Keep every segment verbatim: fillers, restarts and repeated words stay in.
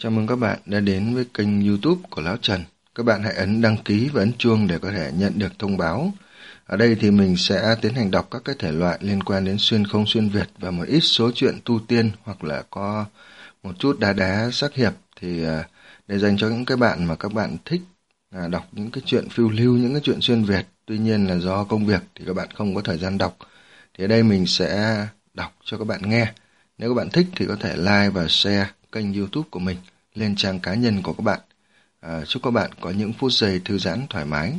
Chào mừng các bạn đã đến với kênh YouTube của Lão Trần. Các bạn hãy ấn đăng ký và ấn chuông để có thể nhận được thông báo. Ở đây thì mình sẽ tiến hành đọc các cái thể loại liên quan đến xuyên không xuyên Việt và một ít số chuyện tu tiên hoặc là có một chút đá đá sắc hiệp, thì để dành cho những cái bạn mà các bạn thích đọc những cái chuyện phiêu lưu, những cái chuyện xuyên Việt. Tuy nhiên là do công việc thì các bạn không có thời gian đọc. Thì ở đây mình sẽ đọc cho các bạn nghe. Nếu các bạn thích thì có thể like và share kênh YouTube của mình lên trang cá nhân của các bạn. À, chúc các bạn có những phút giây thư giãn thoải mái.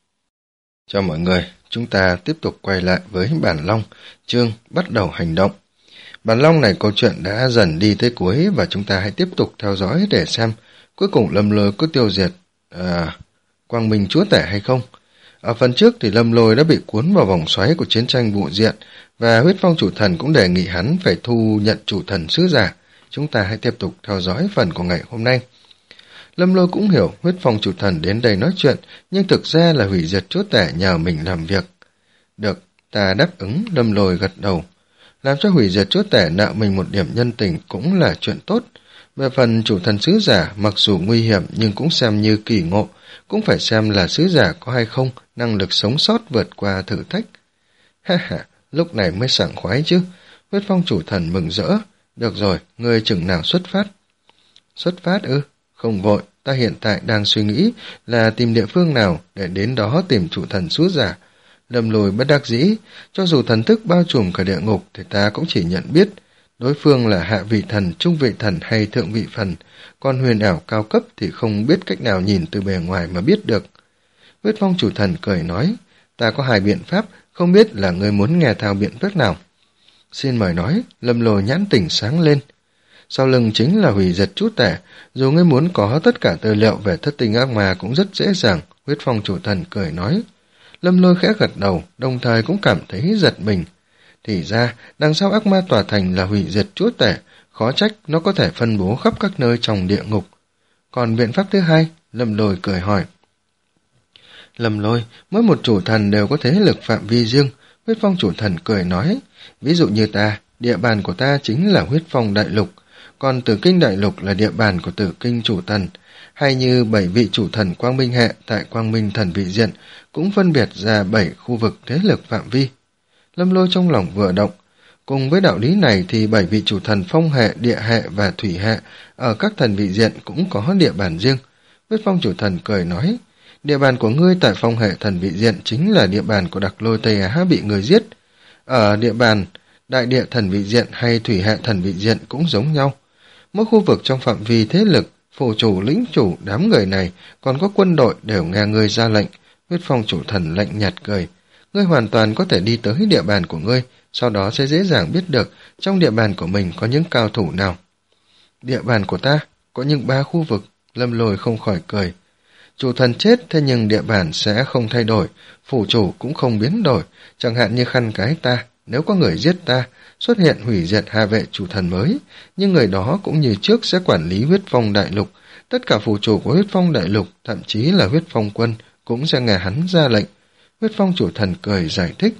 Chào mọi người, chúng ta tiếp tục quay lại với Bản Long, chương bắt đầu hành động. Bản Long này câu chuyện đã dần đi tới cuối và chúng ta hãy tiếp tục theo dõi để xem cuối cùng Lâm Lôi có tiêu diệt à, Quang Minh Chúa Tể hay không. Ở phần trước thì Lâm Lôi đã bị cuốn vào vòng xoáy của chiến tranh vụ diện và Huyết Phong Chủ Thần cũng đề nghị hắn phải thu nhận chủ thần sứ giả. Chúng ta hãy tiếp tục theo dõi phần của ngày hôm nay. Lâm Lôi cũng hiểu Huyết Phong Chủ Thần đến đây nói chuyện, nhưng thực ra là hủy diệt Chúa Tể nhờ mình làm việc. Được, ta đáp ứng. Lâm Lôi gật đầu. Làm cho hủy diệt Chúa Tể nợ mình một điểm nhân tình cũng là chuyện tốt. Về phần chủ thần sứ giả, mặc dù nguy hiểm nhưng cũng xem như kỳ ngộ, cũng phải xem là sứ giả có hay không năng lực sống sót vượt qua thử thách. Ha ha, lúc này mới sảng khoái chứ. Huyết Phong Chủ Thần mừng rỡ. Được rồi, ngươi chừng nào xuất phát? Xuất phát ư? Không vội, ta hiện tại đang suy nghĩ là tìm địa phương nào để đến đó tìm chủ thần sứ giả. Lâm Lôi bất đắc dĩ, cho dù thần thức bao trùm cả địa ngục thì ta cũng chỉ nhận biết đối phương là hạ vị thần, trung vị thần hay thượng vị thần, còn huyền ảo cao cấp thì không biết cách nào nhìn từ bề ngoài mà biết được. Huyết Phong Chủ Thần cười nói, ta có hai biện pháp, không biết là ngươi muốn nghe theo biện pháp nào. Xin mời nói. Lâm Lôi nhãn tỉnh sáng lên. Sau lưng chính là hủy diệt Chúa Tể, dù ngươi muốn có tất cả tư liệu về thất tinh ác ma cũng rất dễ dàng. Huyết Phong Chủ Thần cười nói. Lâm Lôi khẽ gật đầu, đồng thời cũng cảm thấy giật mình. Thì ra, đằng sau ác ma tòa thành là hủy diệt Chúa Tể, khó trách nó có thể phân bố khắp các nơi trong địa ngục. Còn biện pháp thứ hai? Lâm Lôi cười hỏi. Lâm Lôi, mỗi một chủ thần đều có thế lực phạm vi riêng. Huyết Phong Chủ Thần cười nói, ví dụ như ta, địa bàn của ta chính là Huyết Phong Đại Lục, còn Tử Kinh Đại Lục là địa bàn của Tử Kinh Chủ Thần, hay như bảy vị chủ thần Quang Minh hệ tại Quang Minh Thần Vị Diện cũng phân biệt ra bảy khu vực thế lực phạm vi. Lâm Lôi trong lòng vừa động, cùng với đạo lý này thì bảy vị chủ thần Phong hệ, Địa hệ và Thủy hệ ở các thần vị diện cũng có địa bàn riêng. Huyết Phong Chủ Thần cười nói, địa bàn của ngươi tại Phong hệ thần vị diện chính là địa bàn của Đặc Lôi Tây Á bị người giết. Ở địa bàn Đại Địa thần vị diện hay Thủy hệ thần vị diện cũng giống nhau. Mỗi khu vực trong phạm vi thế lực, phủ chủ, lĩnh chủ, đám người này còn có quân đội đều nghe ngươi ra lệnh. Huyết Phong Chủ Thần lạnh nhạt cười. Ngươi hoàn toàn có thể đi tới địa bàn của ngươi, sau đó sẽ dễ dàng biết được trong địa bàn của mình có những cao thủ nào. Địa bàn của ta có những ba khu vực. Lâm Lôi không khỏi cười. Chủ thần chết, thế nhưng địa bàn sẽ không thay đổi, phủ chủ cũng không biến đổi, chẳng hạn như khăn cái ta, nếu có người giết ta, xuất hiện hủy diệt hạ vệ chủ thần mới, nhưng người đó cũng như trước sẽ quản lý Huyết Phong Đại Lục, tất cả phủ chủ của Huyết Phong Đại Lục, thậm chí là Huyết Phong Quân, cũng sẽ nghe hắn ra lệnh. Huyết Phong Chủ Thần cười giải thích.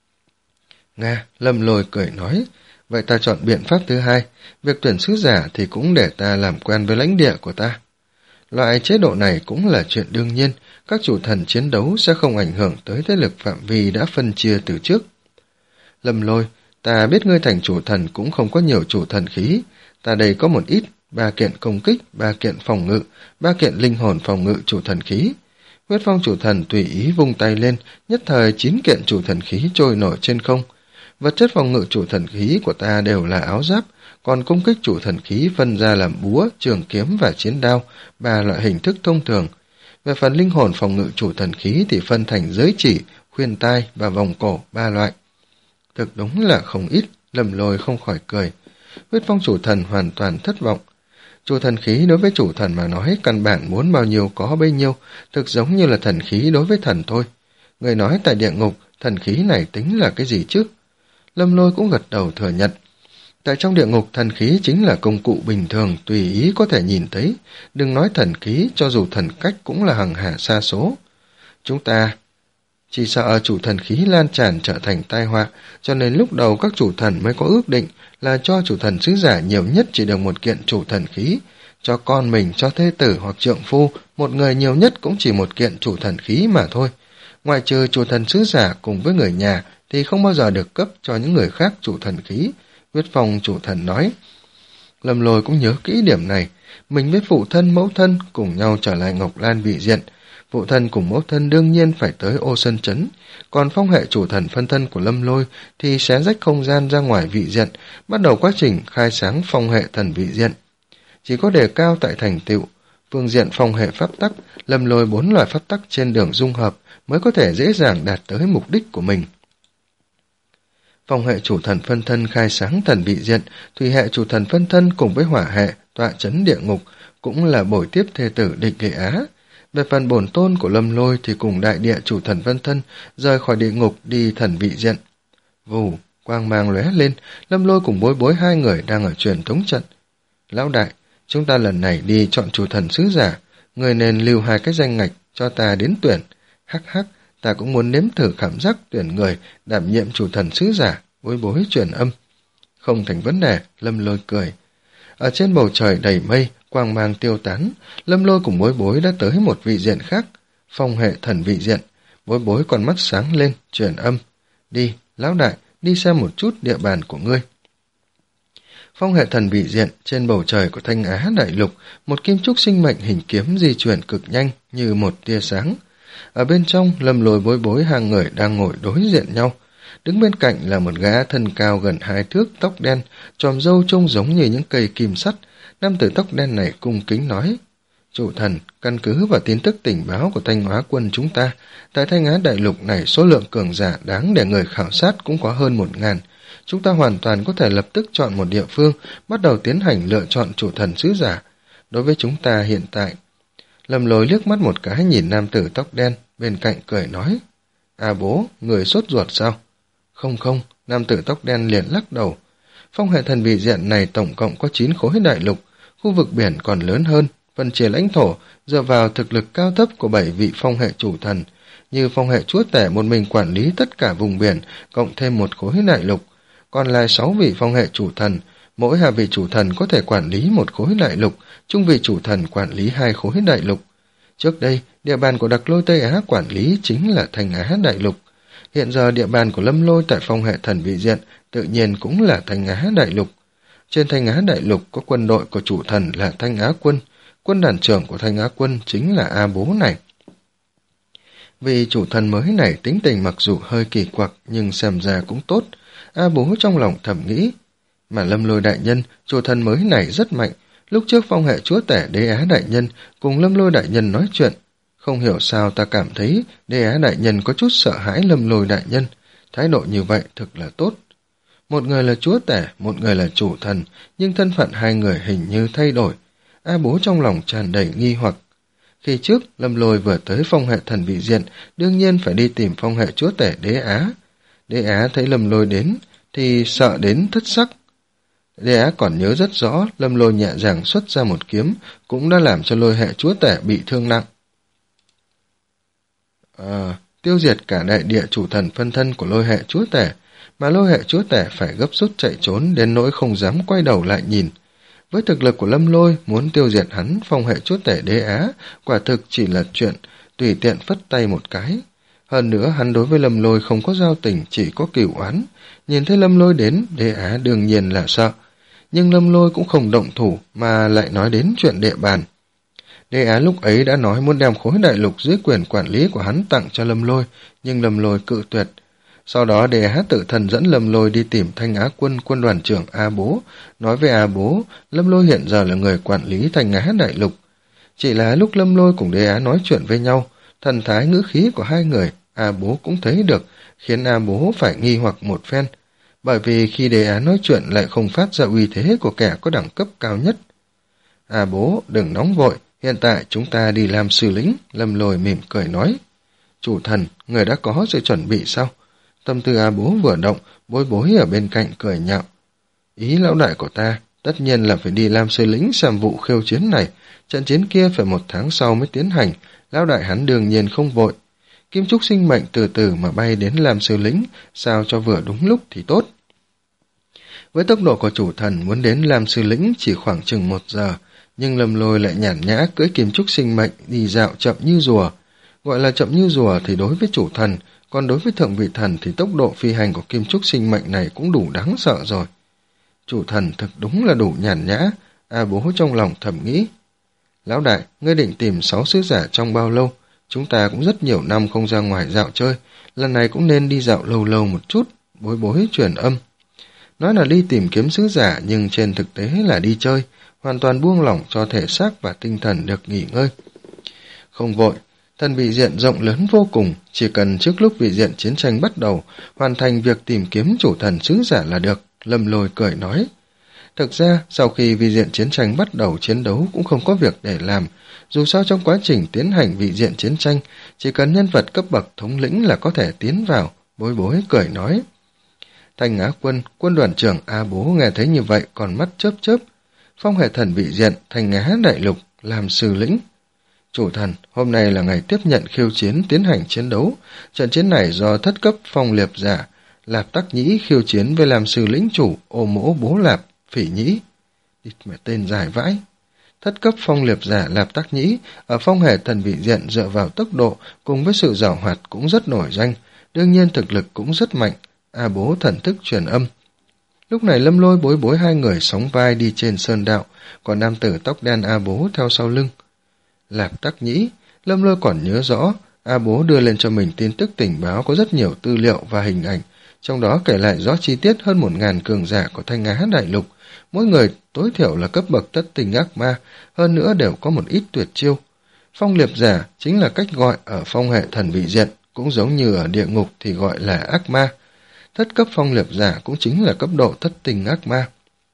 Nghe, Lâm Lôi cười nói, vậy ta chọn biện pháp thứ hai, việc tuyển sứ giả thì cũng để ta làm quen với lãnh địa của ta. Loại chế độ này cũng là chuyện đương nhiên, các chủ thần chiến đấu sẽ không ảnh hưởng tới thế lực phạm vi đã phân chia từ trước. Lâm Lôi, ta biết ngươi thành chủ thần cũng không có nhiều chủ thần khí, ta đây có một ít, ba kiện công kích, ba kiện phòng ngự, ba kiện linh hồn phòng ngự chủ thần khí. Huyết Phong Chủ Thần tùy ý vung tay lên, nhất thời chín kiện chủ thần khí trôi nổi trên không. Vật chất phòng ngự chủ thần khí của ta đều là áo giáp, còn công kích chủ thần khí phân ra làm búa, trường kiếm và chiến đao, ba loại hình thức thông thường. Về phần linh hồn phòng ngự chủ thần khí thì phân thành giới chỉ, khuyên tai và vòng cổ, ba loại. Thực đúng là không ít. Lâm Lôi không khỏi cười. Huyết Phong Chủ Thần hoàn toàn thất vọng. Chủ thần khí đối với chủ thần mà nói căn bản muốn bao nhiêu có bấy nhiêu, thực giống như là thần khí đối với thần thôi. Người nói tại địa ngục, thần khí này tính là cái gì chứ? Lâm Lôi cũng gật đầu thừa nhận. Tại trong địa ngục, thần khí chính là công cụ bình thường, tùy ý có thể nhìn thấy. Đừng nói thần khí, cho dù thần cách cũng là hằng hà sa số. Chúng ta chỉ sợ chủ thần khí lan tràn trở thành tai họa, cho nên lúc đầu các chủ thần mới có ước định là cho chủ thần sứ giả nhiều nhất chỉ được một kiện chủ thần khí, Cho con mình, cho thê tử hoặc trượng phu, một người nhiều nhất cũng chỉ một kiện chủ thần khí mà thôi. Ngoài trừ chủ thần sứ giả cùng với người nhà thì không bao giờ được cấp cho những người khác chủ thần khí, Huyết Phong chủ thần nói. Lâm Lôi cũng nhớ kỹ điểm này, mình với phụ thân mẫu thân cùng nhau trở lại Ngọc Lan vị diện. Phụ thân cùng mẫu thân đương nhiên phải tới Ô Sơn Trấn, còn phong hệ chủ thần phân thân của Lâm Lôi thì xé rách không gian ra ngoài vị diện, bắt đầu quá trình khai sáng phong hệ thần vị diện. Chỉ có đề cao tại thành tựu, phương diện phong hệ pháp tắc, Lâm Lôi bốn loại pháp tắc trên đường dung hợp mới có thể dễ dàng đạt tới mục đích của mình. Phong hệ chủ thần phân thân khai sáng thần vị diện, thủy hệ chủ thần phân thân cùng với hỏa hệ tọa chấn địa ngục cũng là bồi tiếp thê tử Địch Lệ Á. Về phần bổn tôn của Lâm Lôi thì cùng đại địa chủ thần phân thân rời khỏi địa ngục đi thần vị diện. Vù, quang mang lóe lên, Lâm Lôi cùng Bối Bối hai người đang ở truyền thống trận. Lão đại, chúng ta lần này đi chọn chủ thần sứ giả, người nên lưu hai cái danh ngạch cho ta đến tuyển. Hắc hắc, ta cũng muốn nếm thử cảm giác tuyển người đảm nhiệm chủ thần sứ giả. Bối Bối truyền âm. Không thành vấn đề, Lâm Lôi cười. Ở trên bầu trời đầy mây, quang mang tiêu tán, Lâm Lôi cùng Bối Bối đã tới một vị diện khác, phong hệ thần vị diện. Bối Bối còn mắt sáng lên, truyền âm. Đi, lão đại, đi xem một chút địa bàn của ngươi. Phong hệ thần vị diện, trên bầu trời của Thanh Á đại lục, một kim trúc sinh mệnh hình kiếm di chuyển cực nhanh như một tia sáng. Ở bên trong, Lâm Lôi Bối Bối hai người đang ngồi đối diện nhau. Đứng bên cạnh là một gã thân cao gần hai thước, tóc đen, chòm râu trông giống như những cây kim sắt. Nam tử tóc đen này cung kính nói, chủ thần, căn cứ vào tin tức tình báo của Thanh Hóa quân chúng ta, tại Thanh Á đại lục này số lượng cường giả đáng để người khảo sát cũng có hơn một ngàn. Chúng ta hoàn toàn có thể lập tức chọn một địa phương, bắt đầu tiến hành lựa chọn chủ thần sứ giả. Đối với chúng ta hiện tại, Lâm Lôi liếc mắt một cái nhìn nam tử tóc đen, bên cạnh cười nói, à bố, người sốt ruột sao? Không không, nam tử tóc đen liền lắc đầu. Phong hệ thần vị diện này tổng cộng có chín khối đại lục, khu vực biển còn lớn hơn, phần chia lãnh thổ dựa vào thực lực cao thấp của bảy vị phong hệ chủ thần, như phong hệ chúa tể một mình quản lý tất cả vùng biển, cộng thêm một khối đại lục, còn lại sáu vị phong hệ chủ thần, mỗi hai vị chủ thần có thể quản lý một khối đại lục, trung vị chủ thần quản lý hai khối đại lục. Trước đây, địa bàn của Đặc Lôi Tây Á quản lý chính là Thanh Á đại lục. Hiện giờ địa bàn của Lâm Lôi tại phong hệ thần vị diện tự nhiên cũng là Thanh Á đại lục. Trên Thanh Á đại lục có quân đội của chủ thần là Thanh Á quân, quân đoàn trưởng của Thanh Á quân chính là A Bố này. Vì chủ thần mới này tính tình mặc dù hơi kỳ quặc nhưng xem ra cũng tốt, A Bố trong lòng thầm nghĩ. Mà Lâm Lôi đại nhân, chủ thần mới này rất mạnh, lúc trước phong hệ chúa tể Đế Á đại nhân cùng Lâm Lôi đại nhân nói chuyện. Không hiểu sao ta cảm thấy Đế Á đại nhân có chút sợ hãi Lâm Lôi đại nhân, thái độ như vậy thực là tốt. Một người là chúa tể, một người là chủ thần, nhưng thân phận hai người hình như thay đổi. A Bố trong lòng tràn đầy nghi hoặc. Khi trước, Lâm Lôi vừa tới phong hệ thần vị diện, đương nhiên phải đi tìm phong hệ chúa tể Đế Á. Đế Á thấy Lâm Lôi đến, thì sợ đến thất sắc. Đế Á còn nhớ rất rõ, Lâm Lôi nhẹ nhàng xuất ra một kiếm, cũng đã làm cho Lôi hệ chúa tể bị thương nặng. À, tiêu diệt cả đại địa chủ thần phân thân của Lôi hệ chúa tể, mà Lôi hệ chúa tể phải gấp rút chạy trốn đến nỗi không dám quay đầu lại nhìn. Với thực lực của Lâm Lôi, muốn tiêu diệt hắn, phong hệ chúa tể Đế Á, quả thực chỉ là chuyện tùy tiện phất tay một cái. Hơn nữa, hắn đối với Lâm Lôi không có giao tình, chỉ có cửu oán. Nhìn thấy Lâm Lôi đến, Đế Á đương nhiên là sợ. Nhưng Lâm Lôi cũng không động thủ, mà lại nói đến chuyện địa bàn. Đế Á lúc ấy đã nói muốn đem khối đại lục dưới quyền quản lý của hắn tặng cho Lâm Lôi, nhưng Lâm Lôi cự tuyệt. Sau đó Đế Á tự thần dẫn Lâm Lôi đi tìm Thanh Á quân quân đoàn trưởng A Bố, nói với A Bố, Lâm Lôi hiện giờ là người quản lý Thanh Á đại lục. Chỉ là lúc Lâm Lôi cùng Đế Á nói chuyện với nhau, thần thái ngữ khí của hai người, A Bố cũng thấy được, khiến A Bố phải nghi hoặc một phen, bởi vì khi Đế Á nói chuyện lại không phát ra uy thế của kẻ có đẳng cấp cao nhất. A Bố, đừng nóng vội, hiện tại chúng ta đi làm sư lĩnh, Lâm Lôi mỉm cười nói. Chủ thần, người đã có sự chuẩn bị sao? Tâm tư A Bố vừa động, Bối Bối ở bên cạnh cười nhạo. Ý lão đại của ta, tất nhiên là phải đi làm sư lĩnh xem vụ khiêu chiến này, trận chiến kia phải một tháng sau mới tiến hành, lão đại hắn đương nhiên không vội. Kim trúc sinh mệnh từ từ mà bay đến làm sư lĩnh, sao cho vừa đúng lúc thì tốt. Với tốc độ của chủ thần muốn đến làm sư lĩnh chỉ khoảng chừng một giờ, nhưng Lâm Lôi lại nhàn nhã cưỡi kim trúc sinh mệnh đi dạo chậm như rùa. Gọi là chậm như rùa thì đối với chủ thần, còn đối với thượng vị thần thì tốc độ phi hành của kim trúc sinh mệnh này cũng đủ đáng sợ rồi. Chủ thần thực đúng là đủ nhàn nhã, A Bố trong lòng thầm nghĩ. Lão đại, ngươi định tìm sáu sứ giả trong bao lâu? Chúng ta cũng rất nhiều năm không ra ngoài dạo chơi, lần này cũng nên đi dạo lâu lâu một chút. Bối bối truyền âm. Nói là đi tìm kiếm sứ giả nhưng trên thực tế là đi chơi, hoàn toàn buông lỏng cho thể xác và tinh thần được nghỉ ngơi. Không vội, thần vị diện rộng lớn vô cùng, chỉ cần trước lúc vị diện chiến tranh bắt đầu, hoàn thành việc tìm kiếm chủ thần sứ giả là được, Lâm Lôi cười nói. Thực ra, sau khi vị diện chiến tranh bắt đầu chiến đấu cũng không có việc để làm, dù sao trong quá trình tiến hành vị diện chiến tranh, chỉ cần nhân vật cấp bậc thống lĩnh là có thể tiến vào, bối bối cười nói. Thanh Á Quân, quân đoàn trưởng A Bố nghe thấy như vậy còn mắt chớp chớp. Phong hệ thần vị diện, Thanh Á đại lục, làm sư lĩnh. Chủ thần, hôm nay là ngày tiếp nhận khiêu chiến tiến hành chiến đấu. Trận chiến này do thất cấp phong liệp giả, Lạp Tắc Nhĩ khiêu chiến với làm sư lĩnh chủ Ô Mỗ Bố Lạp, Phỉ Nhĩ. Địt mẹ tên dài vãi. Thất cấp phong liệp giả Lạp Tắc Nhĩ ở phong hệ thần vị diện dựa vào tốc độ cùng với sự giảo hoạt cũng rất nổi danh, đương nhiên thực lực cũng rất mạnh. A Bố thần thức truyền âm. Lúc này Lâm Lôi bối bối hai người sóng vai đi trên sơn đạo, còn nam tử tóc đen A Bố theo sau lưng. Lạp Tắc Nhĩ, Lâm Lôi còn nhớ rõ, A Bố đưa lên cho mình tin tức tình báo có rất nhiều tư liệu và hình ảnh, trong đó kể lại rõ chi tiết hơn một ngàn cường giả của Thanh Á đại lục, mỗi người tối thiểu là cấp bậc thất tình ác ma, hơn nữa đều có một ít tuyệt chiêu. Phong liệp giả chính là cách gọi ở phong hệ thần vị diện, cũng giống như ở địa ngục thì gọi là ác ma. Thất cấp phong liệp giả cũng chính là cấp độ thất tình ác ma.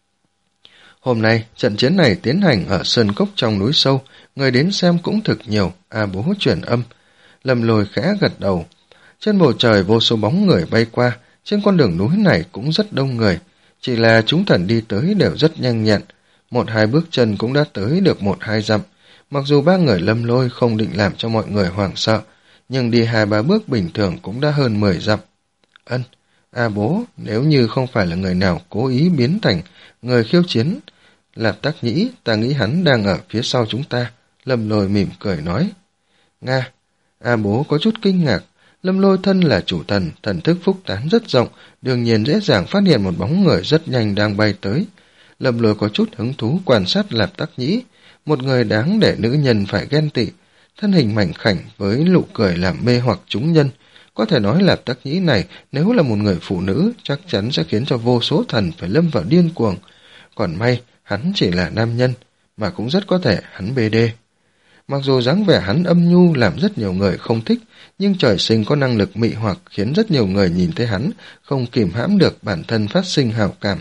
Hôm nay, trận chiến này tiến hành ở sơn cốc trong núi sâu, người đến xem cũng thực nhiều, A Bố truyền âm. Lâm Lôi khẽ gật đầu. Trên bầu trời vô số bóng người bay qua, trên con đường núi này cũng rất đông người, chỉ là chúng thần đi tới đều rất nhanh nhẹn, một hai bước chân cũng đã tới được một hai dặm. Mặc dù ba người Lâm Lôi không định làm cho mọi người hoảng sợ, nhưng đi hai ba bước bình thường cũng đã hơn mười dặm. Ân, A Bố, nếu như không phải là người nào cố ý biến thành người khiêu chiến Lạp Tắc Nhĩ, ta nghĩ hắn đang ở phía sau chúng ta. Lâm Lôi mỉm cười nói. Nga, A Bố có chút kinh ngạc. Lâm Lôi thân là chủ thần, thần thức phúc tán rất rộng, đương nhiên dễ dàng phát hiện một bóng người rất nhanh đang bay tới. Lâm Lôi có chút hứng thú quan sát Lạp Tắc Nhĩ, một người đáng để nữ nhân phải ghen tị, thân hình mảnh khảnh với nụ cười làm mê hoặc chúng nhân. Có thể nói Lạp Tắc Nhĩ này nếu là một người phụ nữ chắc chắn sẽ khiến cho vô số thần phải lâm vào điên cuồng. Còn may hắn chỉ là nam nhân, mà cũng rất có thể hắn bê đê. Mặc dù dáng vẻ hắn âm nhu làm rất nhiều người không thích, nhưng trời sinh có năng lực mị hoặc khiến rất nhiều người nhìn thấy hắn không kìm hãm được bản thân phát sinh hảo cảm.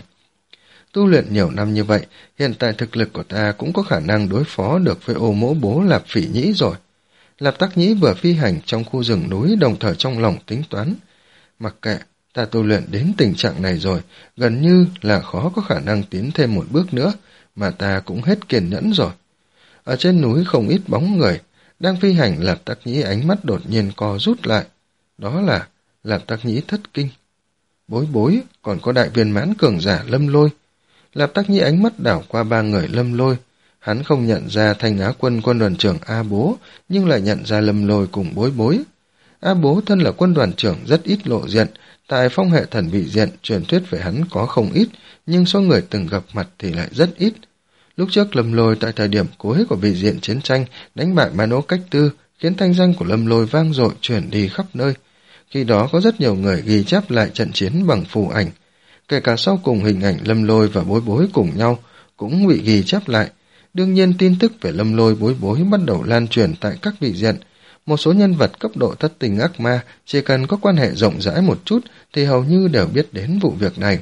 Tu luyện nhiều năm như vậy, hiện tại thực lực của ta cũng có khả năng đối phó được với Ô Mỗ Bố Lạp Phỉ Nhĩ rồi. Lạp Tắc Nhĩ vừa phi hành trong khu rừng núi đồng thời trong lòng tính toán. Mặc kệ, ta tu luyện đến tình trạng này rồi, gần như là khó có khả năng tiến thêm một bước nữa, mà ta cũng hết kiên nhẫn rồi. Ở trên núi không ít bóng người, đang phi hành Lạp Tắc Nhĩ ánh mắt đột nhiên co rút lại. Đó là Lạp Tắc Nhĩ thất kinh. Bối bối, còn có đại viên mãn cường giả Lâm Lôi. Lạp Tắc Nhĩ ánh mắt đảo qua ba người Lâm Lôi. Hắn không nhận ra Thanh Á Quân quân đoàn trưởng A Bố, nhưng lại nhận ra Lâm Lôi cùng bối bối. A Bố thân là quân đoàn trưởng rất ít lộ diện, tại phong hệ thần vị diện truyền thuyết về hắn có không ít, nhưng số người từng gặp mặt thì lại rất ít. Lúc trước Lâm Lôi tại thời điểm cuối của vị diện chiến tranh đánh bại Ma Nỗ Cách Tư, khiến thanh danh của Lâm Lôi vang dội truyền đi khắp nơi. Khi đó có rất nhiều người ghi chép lại trận chiến bằng phù ảnh, kể cả sau cùng hình ảnh Lâm Lôi và bối bối cùng nhau cũng bị ghi chép lại. Đương nhiên tin tức về Lâm Lôi bối bối bắt đầu lan truyền tại các vị diện. Một số nhân vật cấp độ thất tình ác ma chỉ cần có quan hệ rộng rãi một chút thì hầu như đều biết đến vụ việc này.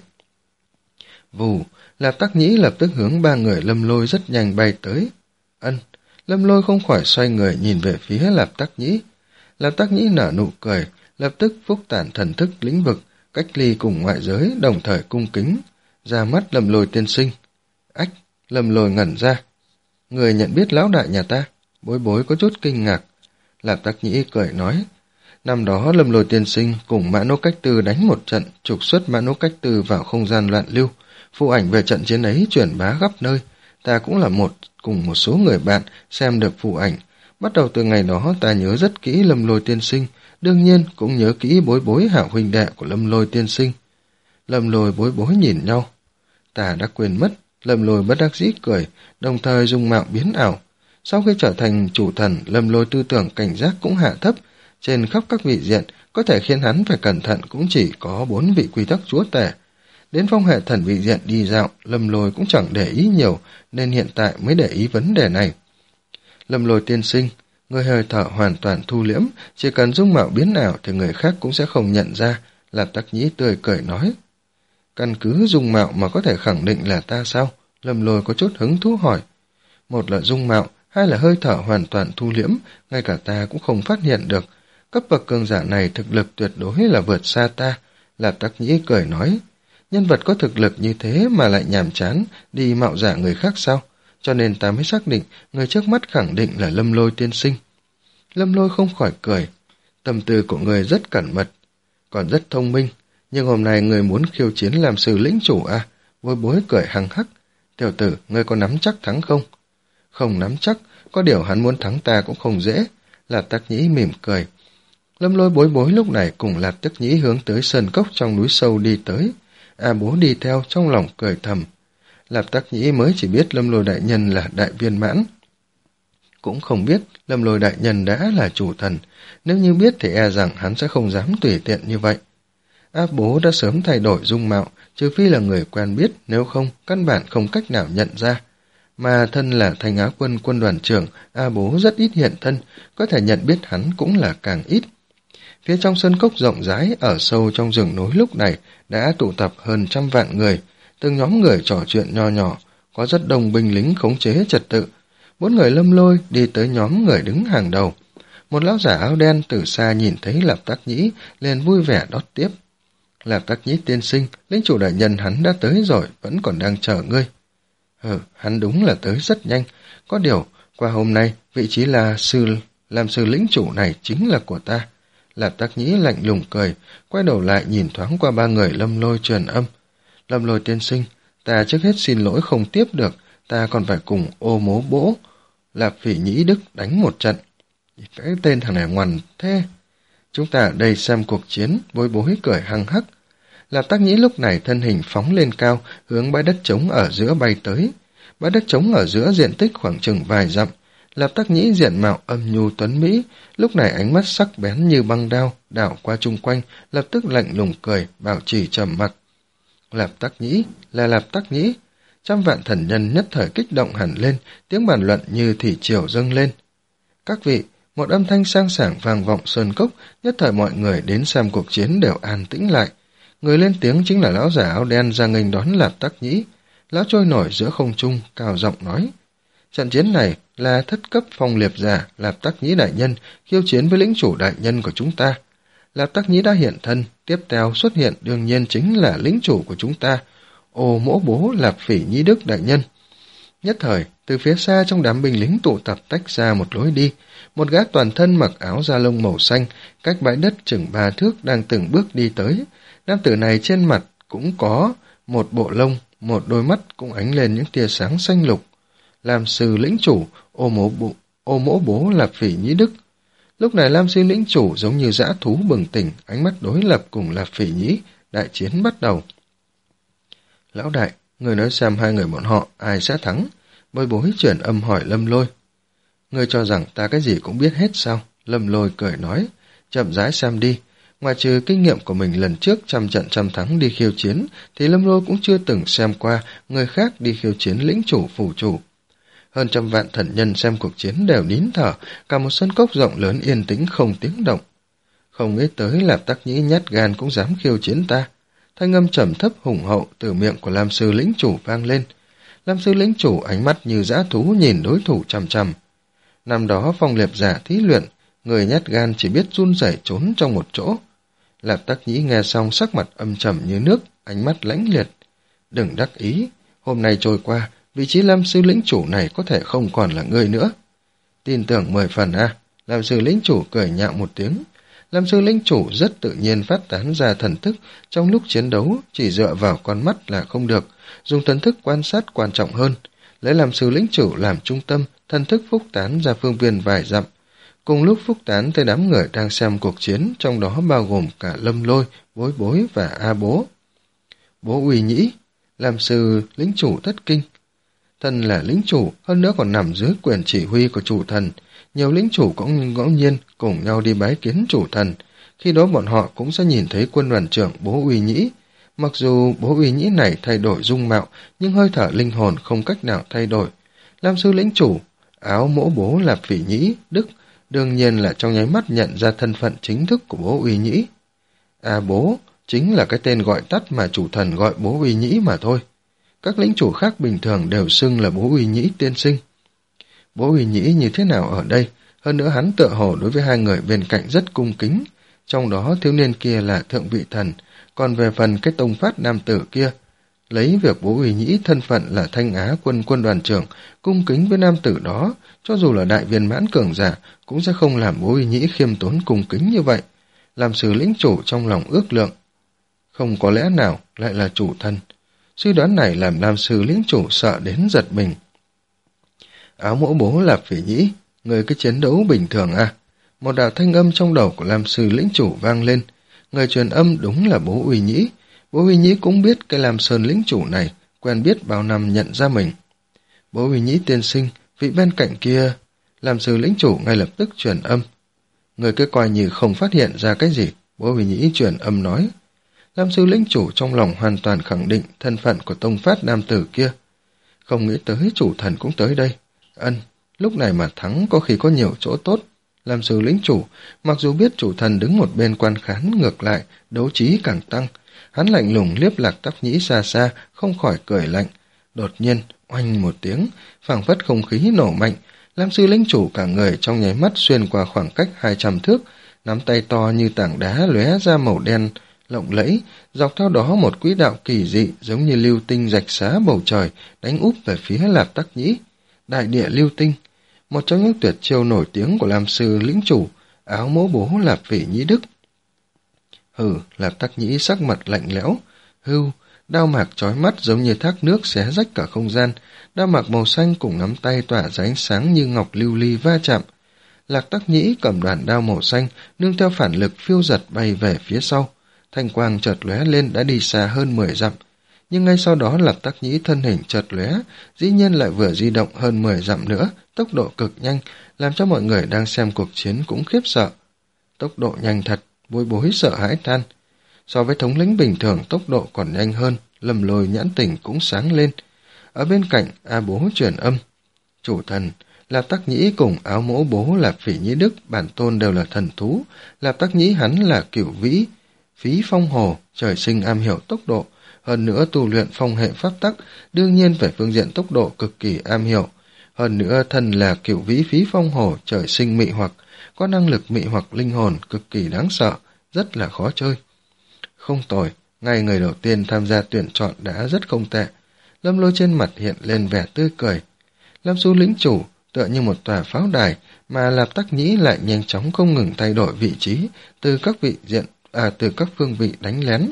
Vù, Lạp Tắc Nhĩ lập tức hướng ba người Lâm Lôi rất nhanh bay tới. Ân, Lâm Lôi không khỏi xoay người nhìn về phía Lạp Tắc Nhĩ. Lạp Tắc Nhĩ nở nụ cười, lập tức phúc tản thần thức lĩnh vực, cách ly cùng ngoại giới đồng thời cung kính, ra mắt Lâm Lôi tiên sinh. Ách, Lâm Lôi ngẩn ra. Người nhận biết lão đại nhà ta? Bối bối có chút kinh ngạc. Lạp Tắc Nhĩ cười nói, năm đó Lâm Lôi tiên sinh cùng Mã Nỗ Cách Tư đánh một trận, trục xuất Mã Nỗ Cách Tư vào không gian loạn lưu. Phụ ảnh về trận chiến ấy truyền bá khắp nơi, ta cũng là một cùng một số người bạn xem được phù ảnh. Bắt đầu từ ngày đó ta nhớ rất kỹ Lâm Lôi tiên sinh, đương nhiên cũng nhớ kỹ Bối Bối hảo huynh đệ của Lâm Lôi tiên sinh. Lâm Lôi Bối Bối nhìn nhau. Ta đã quên mất. Lâm Lôi bất đắc dĩ cười, đồng thời dung mạo biến ảo. Sau khi trở thành chủ thần, Lâm Lôi tư tưởng cảnh giác cũng hạ thấp. Trên khắp các vị diện, có thể khiến hắn phải cẩn thận cũng chỉ có bốn vị quy tắc chúa tể. Đến phong hệ thần vị diện đi dạo, Lâm Lôi cũng chẳng để ý nhiều, nên hiện tại mới để ý vấn đề này. Lâm Lôi tiên sinh, người hơi thở hoàn toàn thu liễm, chỉ cần dung mạo biến ảo thì người khác cũng sẽ không nhận ra. Lạp Tắc Nhĩ tươi cười nói. Căn cứ dung mạo mà có thể khẳng định là ta sao? Lâm Lôi có chút hứng thú hỏi. Một là dung mạo, hai là hơi thở hoàn toàn thu liễm, ngay cả ta cũng không phát hiện được. Cấp bậc cường giả này thực lực tuyệt đối là vượt xa ta. Lạp Tắc Nhĩ cười nói. Nhân vật có thực lực như thế mà lại nhàm chán, đi mạo giả người khác sao? Cho nên ta mới xác định người trước mắt khẳng định là Lâm Lôi tiên sinh. Lâm Lôi không khỏi cười. Tâm tư của người rất cẩn mật, còn rất thông minh. Nhưng hôm nay người muốn khiêu chiến làm sư lĩnh chủ à? Bối Bối cười hằng hắc. Tiểu tử, ngươi có nắm chắc thắng không? Không nắm chắc, có điều hắn muốn thắng ta cũng không dễ. Lạp Tắc Nhĩ mỉm cười. Lâm Lôi Bối Bối lúc này cùng Lạp Tắc Nhĩ hướng tới sơn cốc trong núi sâu đi tới. A Bố đi theo trong lòng cười thầm. Lạp Tắc Nhĩ mới chỉ biết Lâm Lôi đại nhân là đại viên mãn, cũng không biết Lâm Lôi đại nhân đã là chủ thần. Nếu như biết thì e rằng hắn sẽ không dám tùy tiện như vậy. A Bố đã sớm thay đổi dung mạo, trừ phi là người quen biết, nếu không căn bản không cách nào nhận ra. Mà thân là Thanh Á quân quân đoàn trưởng, A Bố rất ít hiện thân, có thể nhận biết hắn cũng là càng ít. Phía trong sân cốc rộng rãi, ở sâu trong rừng núi lúc này đã tụ tập hơn trăm vạn người, từng nhóm người trò chuyện nho nhỏ, có rất đông binh lính khống chế trật tự. Bốn người Lâm Lôi đi tới nhóm người đứng hàng đầu. Một lão giả áo đen từ xa nhìn thấy Lạp Tắc Nhĩ, liền vui vẻ đón tiếp. Lạp Tắc Nhĩ tiên sinh, lĩnh chủ đại nhân hắn đã tới rồi, vẫn còn đang chờ ngươi. Ừ, hắn đúng là tới rất nhanh. Có điều, qua hôm nay, vị trí là sư làm sư lĩnh chủ này chính là của ta. Lạp Tắc Nhĩ lạnh lùng cười, quay đầu lại nhìn thoáng qua ba người Lâm Lôi truyền âm. Lâm Lôi tiên sinh, ta trước hết xin lỗi không tiếp được, ta còn phải cùng Ô Mố Bỗ, Lạp Phỉ Nhĩ Đức đánh một trận. Cái tên thằng này ngoằn thế. Chúng ta ở đây xem cuộc chiến, Bối Bối cười hăng hắc. Lạp Tắc Nhĩ lúc này thân hình phóng lên cao, hướng bãi đất trống ở giữa bay tới. Bãi đất trống ở giữa diện tích khoảng chừng vài dặm. Lạp Tắc Nhĩ diện mạo âm nhu tuấn mỹ, lúc này ánh mắt sắc bén như băng đao, đảo qua chung quanh, lập tức lạnh lùng cười, bảo trì trầm mặc. Lạp Tắc Nhĩ, là Lạp Tắc Nhĩ. Trăm vạn thần nhân nhất thời kích động hẳn lên, tiếng bàn luận như thủy triều dâng lên. Các vị, một âm thanh sang sảng vang vọng sơn cốc, nhất thời mọi người đến xem cuộc chiến đều an tĩnh lại. Người lên tiếng chính là lão giả áo đen ra nghênh đón Lạp Tắc Nhĩ. Lão trôi nổi giữa không trung, cao giọng nói. Trận chiến này là thất cấp phong liệp giả Lạp Tắc Nhĩ đại nhân khiêu chiến với lĩnh chủ đại nhân của chúng ta. Lạp Tắc Nhĩ đã hiện thân, tiếp theo xuất hiện đương nhiên chính là lĩnh chủ của chúng ta, Ô Mỗ Bố Lạp Phỉ Nhĩ Đức đại nhân. Nhất thời, từ phía xa trong đám binh lính tụ tập tách ra một lối đi, một gã toàn thân mặc áo da lông màu xanh, cách bãi đất chừng ba thước đang từng bước đi tới. Nam tử này trên mặt cũng có một bộ lông, một đôi mắt cũng ánh lên những tia sáng xanh lục. Làm sư lĩnh chủ, ô mỗ bố, ô mỗ bố Lạp Phỉ Nhĩ Đức. Lúc này Lam sư lĩnh chủ giống như dã thú bừng tỉnh, ánh mắt đối lập cùng Lạp Phỉ Nhĩ, đại chiến bắt đầu. Lão đại, người nói xem hai người bọn họ ai sẽ thắng? Bối Bối chuyển âm hỏi Lâm Lôi. Ngươi cho rằng ta cái gì cũng biết hết sao? Lâm Lôi cười nói, chậm rãi xem đi. Ngoài trừ kinh nghiệm của mình lần trước trăm trận trăm thắng đi khiêu chiến, thì Lâm Lôi cũng chưa từng xem qua người khác đi khiêu chiến lĩnh chủ phủ chủ. Hơn trăm vạn thần nhân xem cuộc chiến đều nín thở, cả một sân cốc rộng lớn yên tĩnh không tiếng động. Không nghĩ tới Lạp Tắc Nhĩ nhát gan cũng dám khiêu chiến ta. Thanh âm trầm thấp hùng hậu từ miệng của Lam sư lĩnh chủ vang lên. Lam sư lĩnh chủ ánh mắt như dã thú nhìn đối thủ chằm chằm. Năm đó phong liệp giả thí luyện, người nhát gan chỉ biết run rẩy trốn trong một chỗ. Lạp Tắc Nhĩ nghe xong sắc mặt âm trầm như nước, ánh mắt lãnh liệt. Đừng đắc ý, hôm nay trôi qua, vị trí Lam sư lĩnh chủ này có thể không còn là ngươi nữa. Tin tưởng mười phần à? Lam sư lĩnh chủ cười nhạo một tiếng. Lam sư lĩnh chủ rất tự nhiên phát tán ra thần thức, trong lúc chiến đấu chỉ dựa vào con mắt là không được, dùng thần thức quan sát quan trọng hơn. lấy làm sư lĩnh chủ làm trung tâm, thần thức phúc tán ra phương viên vài dặm. Cùng lúc phúc tán tới đám người đang xem cuộc chiến, trong đó bao gồm cả Lâm Lôi, Bối Bối và A Bố. Bố Uy Nhĩ, làm sư lĩnh chủ thất kinh. Thần là lĩnh chủ, hơn nữa còn nằm dưới quyền chỉ huy của chủ thần. Nhiều lĩnh chủ cũng ngẫu nhiên cùng nhau đi bái kiến chủ thần. Khi đó bọn họ cũng sẽ nhìn thấy quân đoàn trưởng Bố Uy Nhĩ. Mặc dù Bố Uy Nhĩ này thay đổi dung mạo, nhưng hơi thở linh hồn không cách nào thay đổi. Làm sư lĩnh chủ, áo mỗ Bố Lạp Phỉ Nhĩ, Đức, đương nhiên là trong nháy mắt nhận ra thân phận chính thức của Bố Uy Nhĩ. À Bố, chính là cái tên gọi tắt mà chủ thần gọi Bố Uy Nhĩ mà thôi. Các lĩnh chủ khác bình thường đều xưng là Bố Uy Nhĩ tiên sinh. Bố Uy Nhĩ như thế nào ở đây? Hơn nữa hắn tựa hồ đối với hai người bên cạnh rất cung kính. Trong đó thiếu niên kia là thượng vị thần, còn về phần cái tông phát nam tử kia, lấy việc Bố Uy Nhĩ thân phận là Thanh Á quân quân đoàn trưởng, cung kính với nam tử đó, cho dù là đại viên mãn cường giả, cũng sẽ không làm Bố Uy Nhĩ khiêm tốn cung kính như vậy. Làm sư lĩnh chủ trong lòng ước lượng, không có lẽ nào lại là chủ thần. Suy đoán này làm Lam sư lĩnh chủ sợ đến giật mình. Áo mỗ Bố Lạp Phỉ Nhĩ, người cái chiến đấu bình thường à? Một đạo thanh âm trong đầu của Lam sư lĩnh chủ vang lên. Người truyền âm đúng là Bố Uy Nhĩ. Bố Uy Nhĩ cũng biết cái Lam sơn lĩnh chủ này, quen biết bao năm nhận ra mình. Bố Uy Nhĩ tiên sinh, vị bên cạnh kia. Lam sư lĩnh chủ ngay lập tức truyền âm. Người cứ coi như không phát hiện ra cái gì. Bố Uy Nhĩ truyền âm nói. Lam sư lĩnh chủ trong lòng hoàn toàn khẳng định thân phận của tông phát nam tử kia. Không nghĩ tới chủ thần cũng tới đây. Ân, lúc này mà thắng có khi có nhiều chỗ tốt. Lam sư lĩnh chủ, mặc dù biết chủ thần đứng một bên quan khán, ngược lại, đấu trí càng tăng. Hắn lạnh lùng liếc Lạc Tắc Nhĩ xa xa, không khỏi cười lạnh. Đột nhiên, oanh một tiếng, phảng phất không khí nổ mạnh. Lam sư lĩnh chủ cả người trong nháy mắt xuyên qua khoảng cách hai trăm thước, nắm tay to như tảng đá lóe ra màu đen lộng lẫy, dọc theo đó một quỹ đạo kỳ dị giống như lưu tinh rạch xá bầu trời, đánh úp về phía Lạp Tắc Nhĩ. Đại địa lưu tinh, một trong những tuyệt chiêu nổi tiếng của Lam sư lĩnh chủ, áo mỗ Bố Lạp Phỉ Nhĩ Đức. Hừ, Lạp Tắc Nhĩ sắc mặt lạnh lẽo. Hưu, đao mạc chói mắt giống như thác nước xé rách cả không gian, đao mạc màu xanh cùng nắm tay tỏa ra ánh sáng như ngọc lưu ly va chạm. Lạc Tắc Nhĩ cầm đoàn đao màu xanh, nương theo phản lực phiêu giật bay về phía sau. Thanh quang chợt lóe lên đã đi xa hơn mười dặm. Nhưng ngay sau đó Lạc Tắc Nhĩ thân hình chợt lóe, dĩ nhiên lại vừa di động hơn mười dặm nữa, tốc độ cực nhanh, làm cho mọi người đang xem cuộc chiến cũng khiếp sợ. Tốc độ nhanh thật, Bối Bối sợ hãi than. So với thống lĩnh bình thường tốc độ còn nhanh hơn, Lâm Lôi nhãn tình cũng sáng lên. Ở bên cạnh, A Bố truyền âm. Chủ thần, Lạp Tắc Nhĩ cùng áo mỗ Bố Lạp Phỉ Nhĩ Đức bản tôn đều là thần thú. Lạp Tắc Nhĩ hắn là cửu vĩ, phí phong hồ, trời sinh am hiểu tốc độ. Hơn nữa tu luyện phong hệ pháp tắc, đương nhiên về phương diện tốc độ cực kỳ am hiểu. Hơn nữa thân là cửu vĩ phí phong hồ, trời sinh mị hoặc, có năng lực mị hoặc linh hồn cực kỳ đáng sợ, rất là khó chơi. Không tồi, ngay người đầu tiên tham gia tuyển chọn đã rất không tệ. Lâm Lôi trên mặt hiện lên vẻ tươi cười. Lam sư lĩnh chủ tựa như một tòa pháo đài, mà Lạp Tắc Nhĩ lại nhanh chóng không ngừng thay đổi vị trí từ các vị diện à từ các phương vị đánh lén.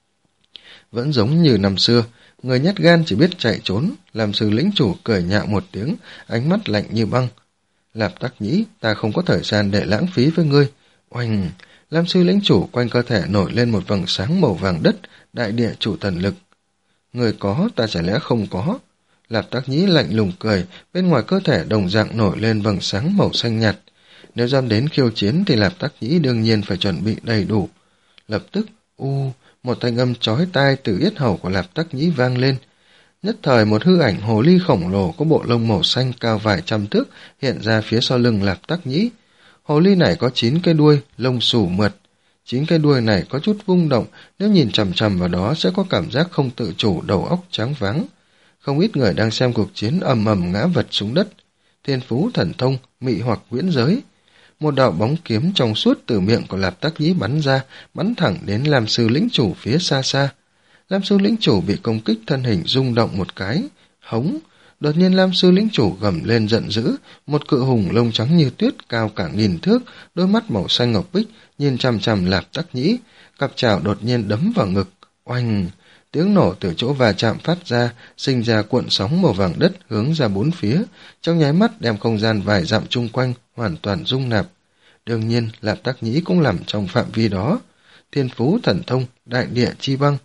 Vẫn giống như năm xưa, người nhát gan chỉ biết chạy trốn. Lam sư lĩnh chủ cười nhạo một tiếng, ánh mắt lạnh như băng. Lạp Tắc Nhĩ, ta không có thời gian để lãng phí với ngươi. Oanh! Lam sư lĩnh chủ quanh cơ thể nổi lên một vầng sáng màu vàng đất, đại địa chủ thần lực. Người có, ta chả lẽ không có? Lạp Tắc Nhĩ lạnh lùng cười, bên ngoài cơ thể đồng dạng nổi lên vầng sáng màu xanh nhạt. Nếu dám đến khiêu chiến thì Lạp Tắc Nhĩ đương nhiên phải chuẩn bị đầy đủ. Lập tức, u, một thanh âm chói tai từ yết hầu của Lạp Tắc Nhĩ vang lên. Nhất thời một hư ảnh hồ ly khổng lồ có bộ lông màu xanh cao vài trăm thước hiện ra phía sau lưng Lạp Tắc Nhĩ. Hồ ly này có chín cái đuôi, lông xù mượt. Chín cái đuôi này có chút vung động, nếu nhìn chằm chằm vào đó sẽ có cảm giác không tự chủ, đầu óc tráng váng. Không ít người đang xem cuộc chiến ầm ầm ngã vật xuống đất. Thiên phú thần thông, mị hoặc huyễn giới. Một đạo bóng kiếm trong suốt từ miệng của Lạp Tắc Nhĩ bắn ra, bắn thẳng đến Lam sư lĩnh chủ phía xa xa. Lam sư lĩnh chủ bị công kích thân hình rung động một cái, hống. Đột nhiên Lam sư lĩnh chủ gầm lên giận dữ, một cự hùng lông trắng như tuyết cao cả nghìn thước, đôi mắt màu xanh ngọc bích, nhìn chằm chằm Lạp Tắc Nhĩ, cặp chảo đột nhiên đấm vào ngực. Oanh! tiếng nổ từ chỗ va chạm phát ra, sinh ra cuộn sóng màu vàng đất hướng ra bốn phía, trong nháy mắt đem không gian vài dặm chung quanh hoàn toàn dung nạp. Đương nhiên, Lạp Tác Nhĩ cũng nằm trong phạm vi đó. Thiên phú thần thông, đại địa chi băng.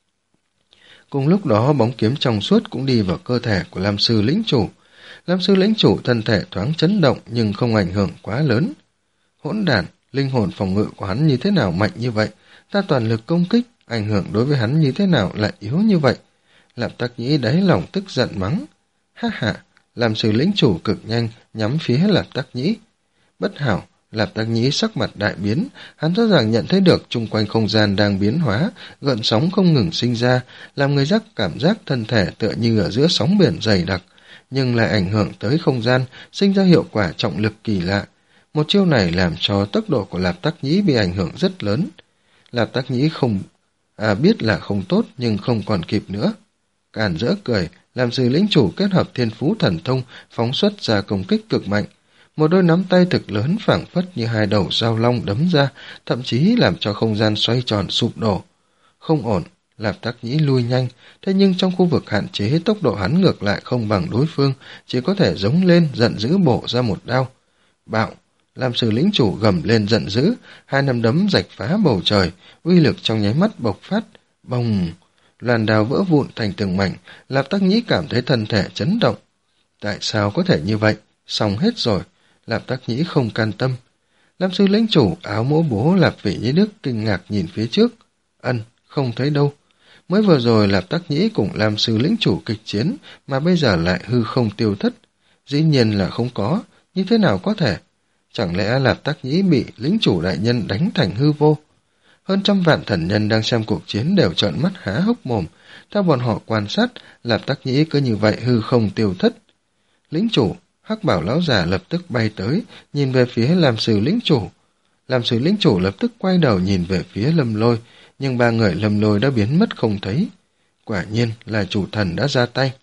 Cùng lúc đó, bóng kiếm trong suốt cũng đi vào cơ thể của Lam sư lĩnh chủ. Lam sư lĩnh chủ thân thể thoáng chấn động nhưng không ảnh hưởng quá lớn. Hỗn đản, linh hồn phòng ngự của hắn như thế nào mạnh như vậy? Ta toàn lực công kích, ảnh hưởng đối với hắn như thế nào lại yếu như vậy? Lạp Tác Nhĩ đáy lòng tức giận mắng. Ha ha, Lam sư lĩnh chủ cực nhanh nhắm phía Lạp Tác Nhĩ. Bất hảo, Lạp Tác Nhĩ sắc mặt đại biến, hắn rõ ràng nhận thấy được chung quanh không gian đang biến hóa, gợn sóng không ngừng sinh ra, làm người giác cảm giác thân thể tựa như ở giữa sóng biển dày đặc, nhưng lại ảnh hưởng tới không gian, sinh ra hiệu quả trọng lực kỳ lạ. Một chiêu này làm cho tốc độ của Lạp Tác Nhĩ bị ảnh hưởng rất lớn. Lạp Tác Nhĩ không à biết là không tốt nhưng không còn kịp nữa. Càn rỡ cười, làm sư lĩnh chủ kết hợp thiên phú thần thông phóng xuất ra công kích cực mạnh. Một đôi nắm tay thực lớn phảng phất như hai đầu dao long đấm ra, thậm chí làm cho không gian xoay tròn sụp đổ. Không ổn, Lạp Tác Nhĩ lui nhanh, thế nhưng trong khu vực hạn chế tốc độ hắn ngược lại không bằng đối phương, chỉ có thể giống lên giận dữ bổ ra một đao. Bạo, làm sư lĩnh chủ gầm lên giận dữ, hai nắm đấm rạch phá bầu trời, uy lực trong nháy mắt bộc phát, bồng, loàn đào vỡ vụn thành từng mảnh. Lạp Tác Nhĩ cảm thấy thân thể chấn động. Tại sao có thể như vậy? Xong hết rồi. Lạp Tác Nhĩ không can tâm. Lam sư lĩnh chủ áo mũ bố Lạp Vị Nhĩ Đức kinh ngạc nhìn phía trước. Ân, không thấy đâu. Mới vừa rồi Lạp Tác Nhĩ cùng Lam sư lĩnh chủ kịch chiến, mà bây giờ lại hư không tiêu thất. Dĩ nhiên là không có, như thế nào có thể? Chẳng lẽ Lạp Tác Nhĩ bị lĩnh chủ đại nhân đánh thành hư vô? Hơn trăm vạn thần nhân đang xem cuộc chiến đều trợn mắt há hốc mồm. Theo bọn họ quan sát, Lạp Tác Nhĩ cứ như vậy hư không tiêu thất. Lĩnh chủ, Hắc Bảo lão già lập tức bay tới, nhìn về phía Lam sư lĩnh chủ. Lam sư lĩnh chủ lập tức quay đầu nhìn về phía Lâm Lôi, nhưng ba người Lâm Lôi đã biến mất không thấy. Quả nhiên là chủ thần đã ra tay.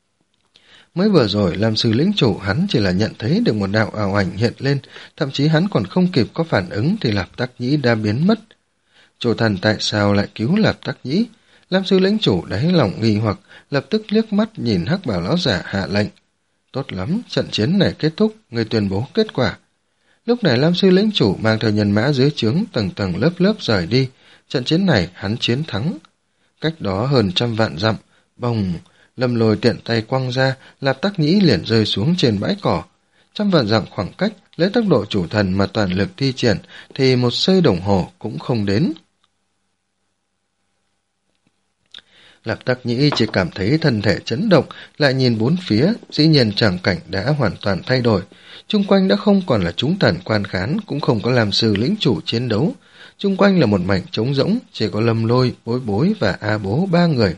Mới vừa rồi Lam sư lĩnh chủ hắn chỉ là nhận thấy được một đạo ảo ảnh hiện lên, thậm chí hắn còn không kịp có phản ứng thì Lạp Tác Nhĩ đã biến mất. Chủ thần tại sao lại cứu Lạp Tác Nhĩ? Lam sư lĩnh chủ đáy lòng nghi hoặc, lập tức liếc mắt nhìn Hắc Bảo lão giả hạ lệnh. Tốt lắm, trận chiến này kết thúc, người tuyên bố kết quả. Lúc này Lam sư lĩnh chủ mang theo nhân mã dưới trướng tầng tầng lớp lớp rời đi. Trận chiến này hắn chiến thắng. Cách đó hơn trăm vạn dặm, bồng, Lâm Lôi tiện tay quăng ra, Lạp Tác Nhĩ liền rơi xuống trên bãi cỏ. Trăm vạn dặm khoảng cách, lấy tốc độ chủ thần mà toàn lực thi triển, thì một giây đồng hồ cũng không đến. Lạp Tác Nhĩ chỉ cảm thấy thân thể chấn động, lại nhìn bốn phía, dĩ nhiên tràng cảnh đã hoàn toàn thay đổi. Chung quanh đã không còn là chúng thần quan khán, cũng không có làm sư lĩnh chủ chiến đấu. Chung quanh là một mảnh trống rỗng, chỉ có Lâm Lôi, Bối Bối và A Bố ba người.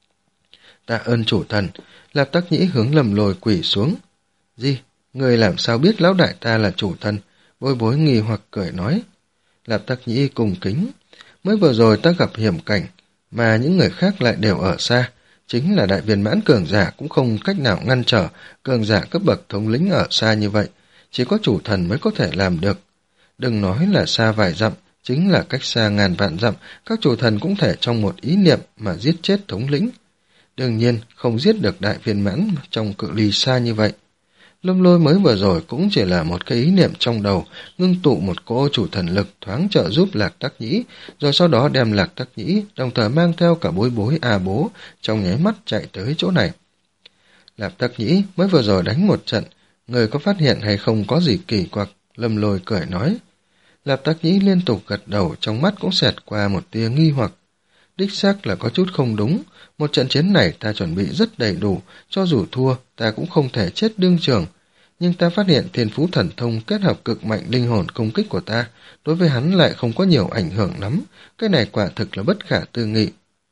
Tạ ơn chủ thần, Lạp Tác Nhĩ hướng Lâm Lôi quỳ xuống. Gì? Người làm sao biết lão đại ta là chủ thần? Bối Bối nghi hoặc cười nói. Lạp Tác Nhĩ cung kính. Mới vừa rồi ta gặp hiểm cảnh, mà những người khác lại đều ở xa. Chính là đại viên mãn cường giả cũng không cách nào ngăn trở cường giả cấp bậc thống lĩnh ở xa như vậy. Chỉ có chủ thần mới có thể làm được. Đừng nói là xa vài dặm, chính là cách xa ngàn vạn dặm, các chủ thần cũng thể trong một ý niệm mà giết chết thống lĩnh. Đương nhiên, không giết được đại viên mãn trong cự ly xa như vậy. Lâm Lôi mới vừa rồi cũng chỉ là một cái ý niệm trong đầu, ngưng tụ một cỗ chủ thần lực thoáng trợ giúp Lạc Tác Nhĩ, rồi sau đó đem Lạc Tác Nhĩ, đồng thời mang theo cả Bối Bối A Bố, trong nháy mắt chạy tới chỗ này. Lạc Tác Nhĩ mới vừa rồi đánh một trận, người có phát hiện hay không có gì kỳ quặc? Lâm Lôi cười nói. Lạc Tác Nhĩ liên tục gật đầu, trong mắt cũng xẹt qua một tia nghi hoặc. Đích xác là có chút không đúng, một trận chiến này ta chuẩn bị rất đầy đủ, cho dù thua ta cũng không thể chết đương trường. Nhưng ta phát hiện thiên phú thần thông kết hợp cực mạnh linh hồn công kích của ta, đối với hắn lại không có nhiều ảnh hưởng lắm, cái này quả thực là bất khả tư nghị.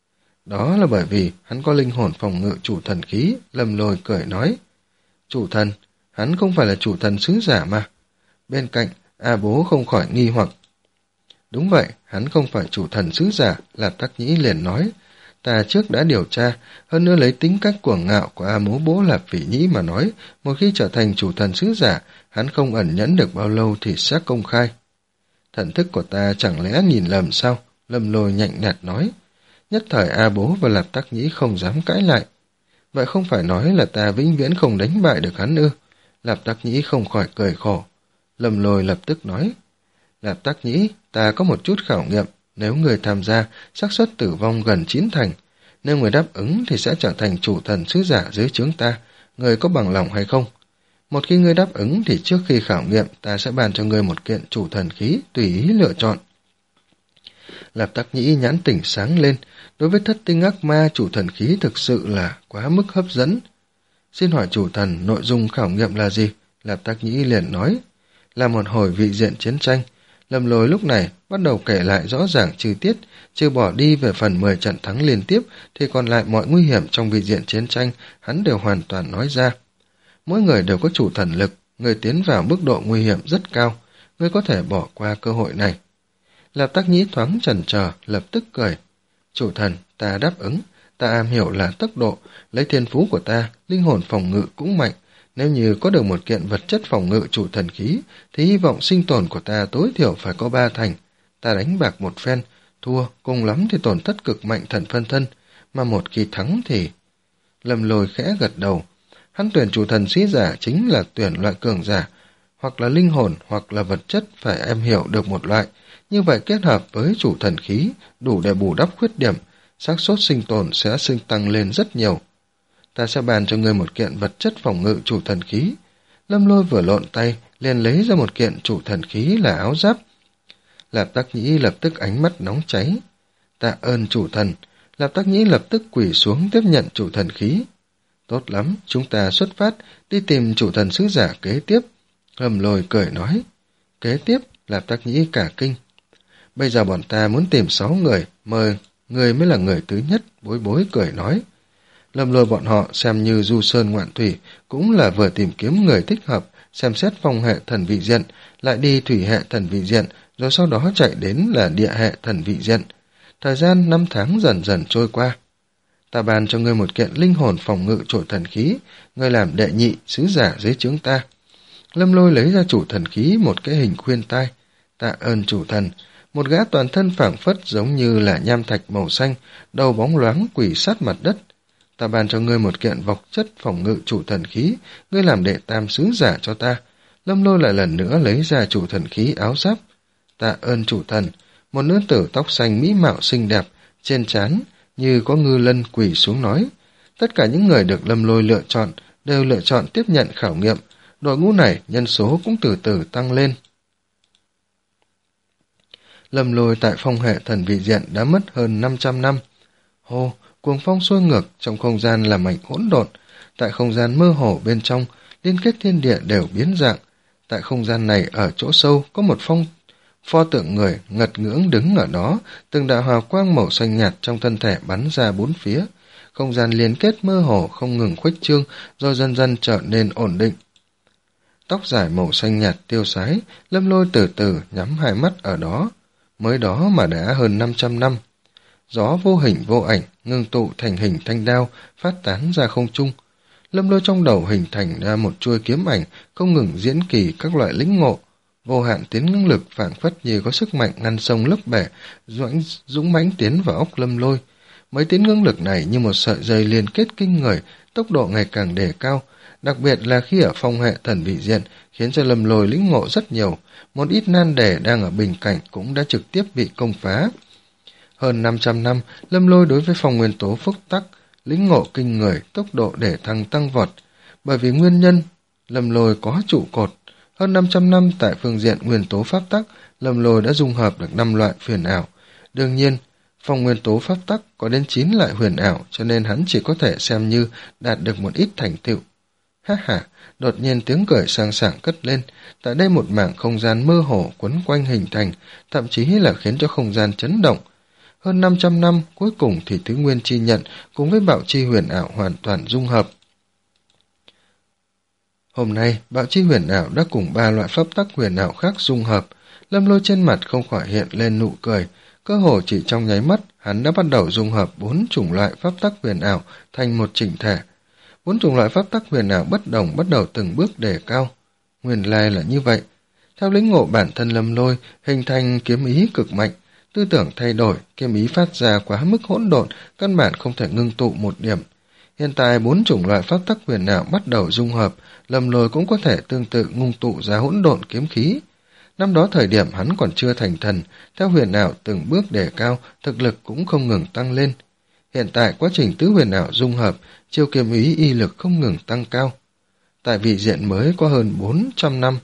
Đó là bởi vì hắn có linh hồn phòng ngự chủ thần khí, Lâm Lôi cười nói. Chủ thần, hắn không phải là chủ thần sứ giả mà. Bên cạnh, A Bố không khỏi nghi hoặc. Đúng vậy, hắn không phải chủ thần sứ giả, Lạp Tác Nhĩ liền nói. Ta trước đã điều tra, hơn nữa lấy tính cách cuồng ngạo của A Mố Bố Lạp Vị Nhĩ mà nói, một khi trở thành chủ thần sứ giả, hắn không ẩn nhẫn được bao lâu thì sẽ công khai. Thần thức của ta chẳng lẽ nhìn lầm sao? Lâm Lôi nhạnh nhạt nói. Nhất thời A Bố và Lạp Tác Nhĩ không dám cãi lại. Vậy không phải nói là ta vĩnh viễn không đánh bại được hắn ư? Lạp Tác Nhĩ không khỏi cười khổ. Lâm Lôi lập tức nói, Lạp Tác Nhĩ, ta có một chút khảo nghiệm, nếu người tham gia, xác suất tử vong gần chín thành. Nếu người đáp ứng thì sẽ trở thành chủ thần sứ giả dưới trướng ta, người có bằng lòng hay không? Một khi ngươi đáp ứng thì trước khi khảo nghiệm ta sẽ bàn cho ngươi một kiện chủ thần khí tùy ý lựa chọn. Lạp Tác Nhĩ nhãn tỉnh sáng lên, đối với thất tinh ác ma chủ thần khí thực sự là quá mức hấp dẫn. Xin hỏi chủ thần, nội dung khảo nghiệm là gì? Lạp Tác Nhĩ liền nói, là một hồi vị diện chiến tranh. Lâm Lôi lúc này bắt đầu kể lại rõ ràng chi tiết, trừ bỏ đi về phần mười trận thắng liên tiếp thì còn lại mọi nguy hiểm trong vị diện chiến tranh hắn đều hoàn toàn nói ra. Mỗi người đều có chủ thần lực, người tiến vào mức độ nguy hiểm rất cao, người có thể bỏ qua cơ hội này. Lạp Tác Nhĩ thoáng chần chờ, lập tức cười. Chủ thần, ta đáp ứng, ta am hiểu là tốc độ, lấy thiên phú của ta, linh hồn phòng ngự cũng mạnh. Nếu như có được một kiện vật chất phòng ngự chủ thần khí, thì hy vọng sinh tồn của ta tối thiểu phải có ba thành. Ta đánh bạc một phen, thua, cùng lắm thì tổn thất cực mạnh thần phân thân, mà một khi thắng thì... Lâm Lôi khẽ gật đầu. Hắn tuyển chủ thần sĩ giả chính là tuyển loại cường giả, hoặc là linh hồn, hoặc là vật chất phải em hiểu được một loại. Như vậy kết hợp với chủ thần khí, đủ để bù đắp khuyết điểm, xác suất sinh tồn sẽ sinh tăng lên rất nhiều. Ta sẽ bàn cho ngươi một kiện vật chất phòng ngự chủ thần khí. Lâm Lôi vừa lộn tay, liền lấy ra một kiện chủ thần khí là áo giáp. Lạp Tác Nhĩ lập tức ánh mắt nóng cháy. Tạ ơn chủ thần. Lạp Tác Nhĩ lập tức quỳ xuống tiếp nhận chủ thần khí. Tốt lắm, chúng ta xuất phát, đi tìm chủ thần sứ giả kế tiếp. Lâm Lôi cười nói. Kế tiếp, Lạp Tác Nhĩ cả kinh. Bây giờ bọn ta muốn tìm sáu người, mời người mới là người thứ nhất, Bối Bối cười nói. Lâm Lôi bọn họ xem như du sơn ngoạn thủy, cũng là vừa tìm kiếm người thích hợp, xem xét phong hệ thần vị diện, lại đi thủy hệ thần vị diện, rồi sau đó chạy đến là địa hệ thần vị diện. Thời gian năm tháng dần dần trôi qua. Ta bàn cho ngươi một kiện linh hồn phòng ngự chủ thần khí, ngươi làm đệ nhị sứ giả dưới trướng ta. Lâm Lôi lấy ra chủ thần khí một cái hình khuyên tai. Tạ ơn chủ thần. Một gã toàn thân phảng phất giống như là nham thạch màu xanh, đầu bóng loáng quỳ sát mặt đất. Ta bàn cho ngươi một kiện vọc chất phòng ngự chủ thần khí, ngươi làm đệ tam sứ giả cho ta. Lâm Lôi lại lần nữa lấy ra chủ thần khí áo giáp. Tạ ơn chủ thần. Một nữ tử tóc xanh mỹ mạo xinh đẹp, trên trán như có ngư lân quỳ xuống nói. Tất cả những người được Lâm Lôi lựa chọn đều lựa chọn tiếp nhận khảo nghiệm. Đội ngũ này nhân số cũng từ từ tăng lên. Lâm Lôi tại phong hệ thần vị diện đã mất hơn năm trăm năm. Hô, cuồng phong xuôi ngược, trong không gian là mảnh hỗn độn. Tại không gian mơ hồ bên trong, liên kết thiên địa đều biến dạng. Tại không gian này ở chỗ sâu có một phong pho tượng người ngật ngưỡng đứng ở đó, từng đạo hào quang màu xanh nhạt trong thân thể bắn ra bốn phía. Không gian liên kết mơ hồ không ngừng khuếch trương, rồi dần dần trở nên ổn định. Tóc dài màu xanh nhạt tiêu sái, Lâm Lôi từ từ nhắm hai mắt ở đó. Mới đó mà đã hơn năm trăm năm. Gió vô hình vô ảnh, ngưng tụ thành hình thanh đao, phát tán ra không trung. Lâm Lôi trong đầu hình thành ra một chuôi kiếm ảnh, không ngừng diễn kỳ các loại lĩnh ngộ. Vô hạn tiến ngưng lực phảng phất như có sức mạnh ngăn sông lấp bể, dũng, dũng mãnh tiến vào óc Lâm Lôi. Mấy tiến ngưng lực này như một sợi dây liên kết kinh người, tốc độ ngày càng đề cao. Đặc biệt là khi ở phong hệ thần vị diện, khiến cho Lâm Lôi lĩnh ngộ rất nhiều. Một ít nan đề đang ở bình cảnh cũng đã trực tiếp bị công phá. Hơn năm trăm năm, Lâm Lôi đối với phong nguyên tố phúc tắc, lĩnh ngộ kinh người, tốc độ để thăng tăng vọt. Bởi vì nguyên nhân, Lâm Lôi có trụ cột. Hơn năm trăm năm tại phương diện nguyên tố pháp tắc, Lâm Lôi đã dung hợp được năm loại huyền ảo. Đương nhiên, phong nguyên tố pháp tắc có đến chín loại huyền ảo, cho nên hắn chỉ có thể xem như đạt được một ít thành tựu. Ha ha, đột nhiên tiếng cười sang sảng cất lên, tại đây một mảng không gian mơ hồ quấn quanh hình thành, thậm chí là khiến cho không gian chấn động. Hơn năm trăm năm, cuối cùng thì thứ nguyên chi nhận cùng với bạo chi huyền ảo hoàn toàn dung hợp. Hôm nay, bạo chi huyền ảo đã cùng ba loại pháp tắc huyền ảo khác dung hợp. Lâm Lôi trên mặt không khỏi hiện lên nụ cười, cơ hồ chỉ trong nháy mắt, hắn đã bắt đầu dung hợp bốn chủng loại pháp tắc huyền ảo thành một chỉnh thể. Bốn chủng loại pháp tắc huyền ảo bất đồng bắt đầu từng bước đề cao. Nguyên lai là như vậy. Theo lĩnh ngộ bản thân Lâm Lôi, hình thành kiếm ý cực mạnh, tư tưởng thay đổi, kiếm ý phát ra quá mức hỗn độn, căn bản không thể ngưng tụ một điểm. Hiện tại bốn chủng loại pháp tắc huyền ảo bắt đầu dung hợp, Lâm Lôi cũng có thể tương tự ngưng tụ ra hỗn độn kiếm khí. Năm đó thời điểm hắn còn chưa thành thần, theo huyền ảo từng bước đề cao, thực lực cũng không ngừng tăng lên. Hiện tại quá trình tứ huyền ảo dung hợp, chiêu kiếm ý y lực không ngừng tăng cao. Tại vị diện mới có hơn bốn trăm năm,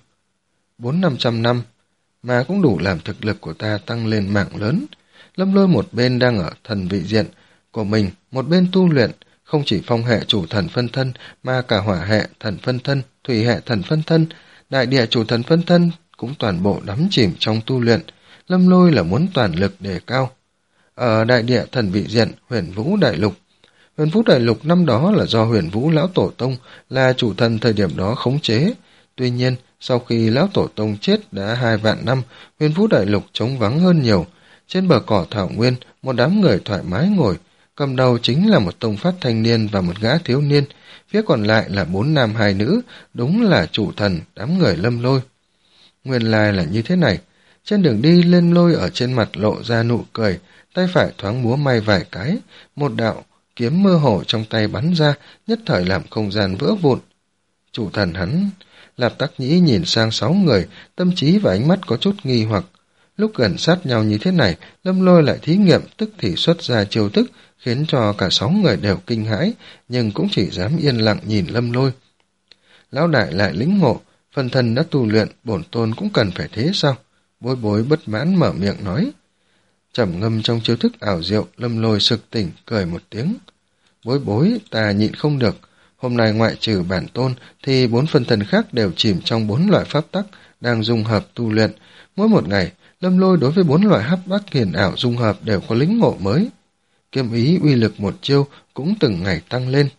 bốn năm trăm năm, mà cũng đủ làm thực lực của ta tăng lên mạng lớn. Lâm Lôi một bên đang ở thần vị diện của mình, một bên tu luyện, không chỉ phong hệ chủ thần phân thân, mà cả hỏa hệ thần phân thân, thủy hệ thần phân thân, đại địa chủ thần phân thân cũng toàn bộ đắm chìm trong tu luyện. Lâm Lôi là muốn toàn lực đề cao. Ở đại địa thần vị diện Huyền Vũ Đại Lục, Huyền Vũ Đại Lục năm đó là do Huyền Vũ Lão Tổ Tông là chủ thần thời điểm đó khống chế. Tuy nhiên, sau khi Lão Tổ Tông chết đã hai vạn năm, Huyền Vũ Đại Lục trống vắng hơn nhiều. Trên bờ cỏ thảo nguyên, một đám người thoải mái ngồi, cầm đầu chính là một tông phát thanh niên và một gã thiếu niên, phía còn lại là bốn nam hai nữ, đúng là chủ thần đám người Lâm Lôi. Nguyên lai là như thế này. Trên đường đi, Lâm Lôi ở trên mặt lộ ra nụ cười, tay phải thoáng múa may vài cái, một đạo kiếm mơ hồ trong tay bắn ra, nhất thời làm không gian vỡ vụn. Chủ thần hắn, Lạp Tắc Nhĩ nhìn sang sáu người, tâm trí và ánh mắt có chút nghi hoặc. Lúc gần sát nhau như thế này, Lâm Lôi lại thí nghiệm tức thì xuất ra chiêu thức, khiến cho cả sáu người đều kinh hãi, nhưng cũng chỉ dám yên lặng nhìn Lâm Lôi. Lão đại lại lĩnh ngộ, phần thân đã tu luyện, bổn tôn cũng cần phải thế sao? Bối Bối bất mãn mở miệng nói. Trầm ngâm trong chiêu thức ảo diệu, Lâm Lôi sực tỉnh, cười một tiếng. Bối Bối, ta nhịn không được. Hôm nay ngoại trừ bản tôn, thì bốn phần thân khác đều chìm trong bốn loại pháp tắc, đang dung hợp tu luyện. Mỗi một ngày, Lâm Lôi đối với bốn loại hấp bát hiền ảo dung hợp đều có lĩnh ngộ mới. Kiếm ý uy lực một chiêu cũng từng ngày tăng lên.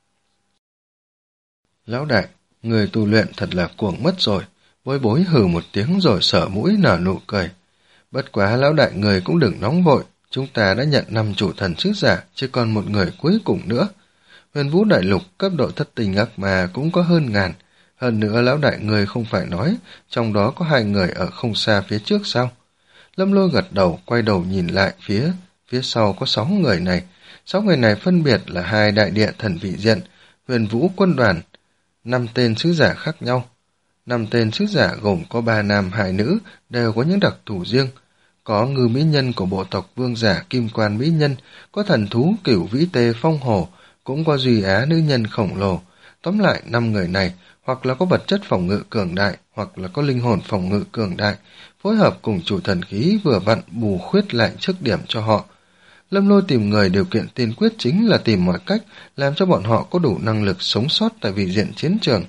Lão đại, người tu luyện thật là cuồng mất rồi. Bối Bối hừ một tiếng rồi sở mũi nở nụ cười. Bất quá lão đại người cũng đừng nóng vội, chúng ta đã nhận năm chủ thần sứ giả, chứ còn một người cuối cùng nữa. Huyền Vũ Đại Lục cấp độ thất tình ác mà cũng có hơn ngàn. Hơn nữa lão đại người không phải nói, trong đó có hai người ở không xa phía trước sao? Lâm Lôi gật đầu, quay đầu nhìn lại phía, phía sau có sáu người này. Sáu người này phân biệt là hai đại địa thần vị diện, Huyền Vũ quân đoàn, năm tên sứ giả khác nhau. Năm tên sứ giả gồm có ba nam hai nữ, đều có những đặc thù riêng. Có ngư mỹ nhân của bộ tộc vương giả Kim Quan Mỹ Nhân, có thần thú Cửu Vĩ Tê Phong Hồ, cũng có Duy Á nữ nhân khổng lồ. Tóm lại, năm người này hoặc là có vật chất phòng ngự cường đại, hoặc là có linh hồn phòng ngự cường đại, phối hợp cùng chủ thần khí vừa vặn bù khuyết lại trước điểm cho họ. Lâm Lôi tìm người điều kiện tiên quyết chính là tìm mọi cách làm cho bọn họ có đủ năng lực sống sót tại vị diện chiến trường.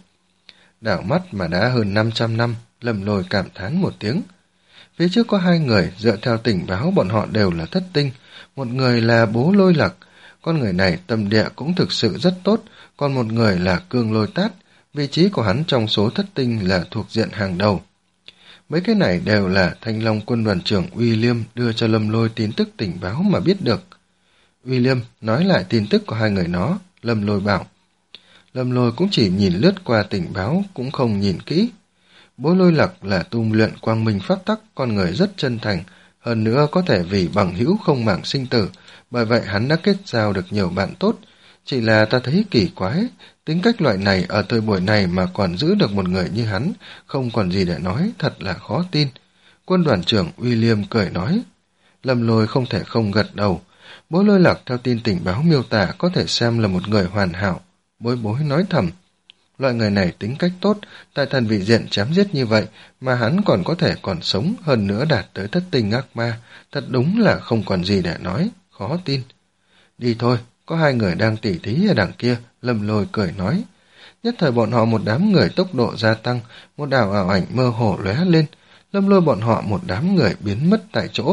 Đảo mắt mà đã hơn năm trăm năm, Lâm Lôi cảm thán một tiếng. Phía trước có hai người, dựa theo tình báo bọn họ đều là thất tinh. Một người là Bố Lôi Lạc, con người này tâm địa cũng thực sự rất tốt, còn một người là Cương Lôi Tát, vị trí của hắn trong số thất tinh là thuộc diện hàng đầu. Mấy cái này đều là Thanh Long quân đoàn trưởng William đưa cho Lâm Lôi tin tức tình báo mà biết được. William nói lại tin tức của hai người nó, Lâm Lôi bảo. Lâm Lôi cũng chỉ nhìn lướt qua tình báo, cũng không nhìn kỹ. Bố Lôi Lạc là tu luyện quang minh pháp tắc, con người rất chân thành, hơn nữa có thể vì bằng hữu không màng sinh tử, bởi vậy hắn đã kết giao được nhiều bạn tốt. Chỉ là ta thấy kỳ quái, tính cách loại này ở thời buổi này mà còn giữ được một người như hắn, không còn gì để nói, thật là khó tin. Quân đoàn trưởng William cười nói. Lâm Lôi không thể không gật đầu. Bố Lôi Lạc theo tin tình báo miêu tả có thể xem là một người hoàn hảo. Bối Bối nói thầm. Loại người này tính cách tốt, tại thần vị diện chém giết như vậy, mà hắn còn có thể còn sống, hơn nữa đạt tới thất tinh ác ma, thật đúng là không còn gì để nói, khó tin. Đi thôi, có hai người đang tỉ thí ở đằng kia, Lâm Lôi cười nói. Nhất thời bọn họ một đám người tốc độ gia tăng, một đảo ảo ảnh mơ hồ lóe lên, Lâm Lôi bọn họ một đám người biến mất tại chỗ.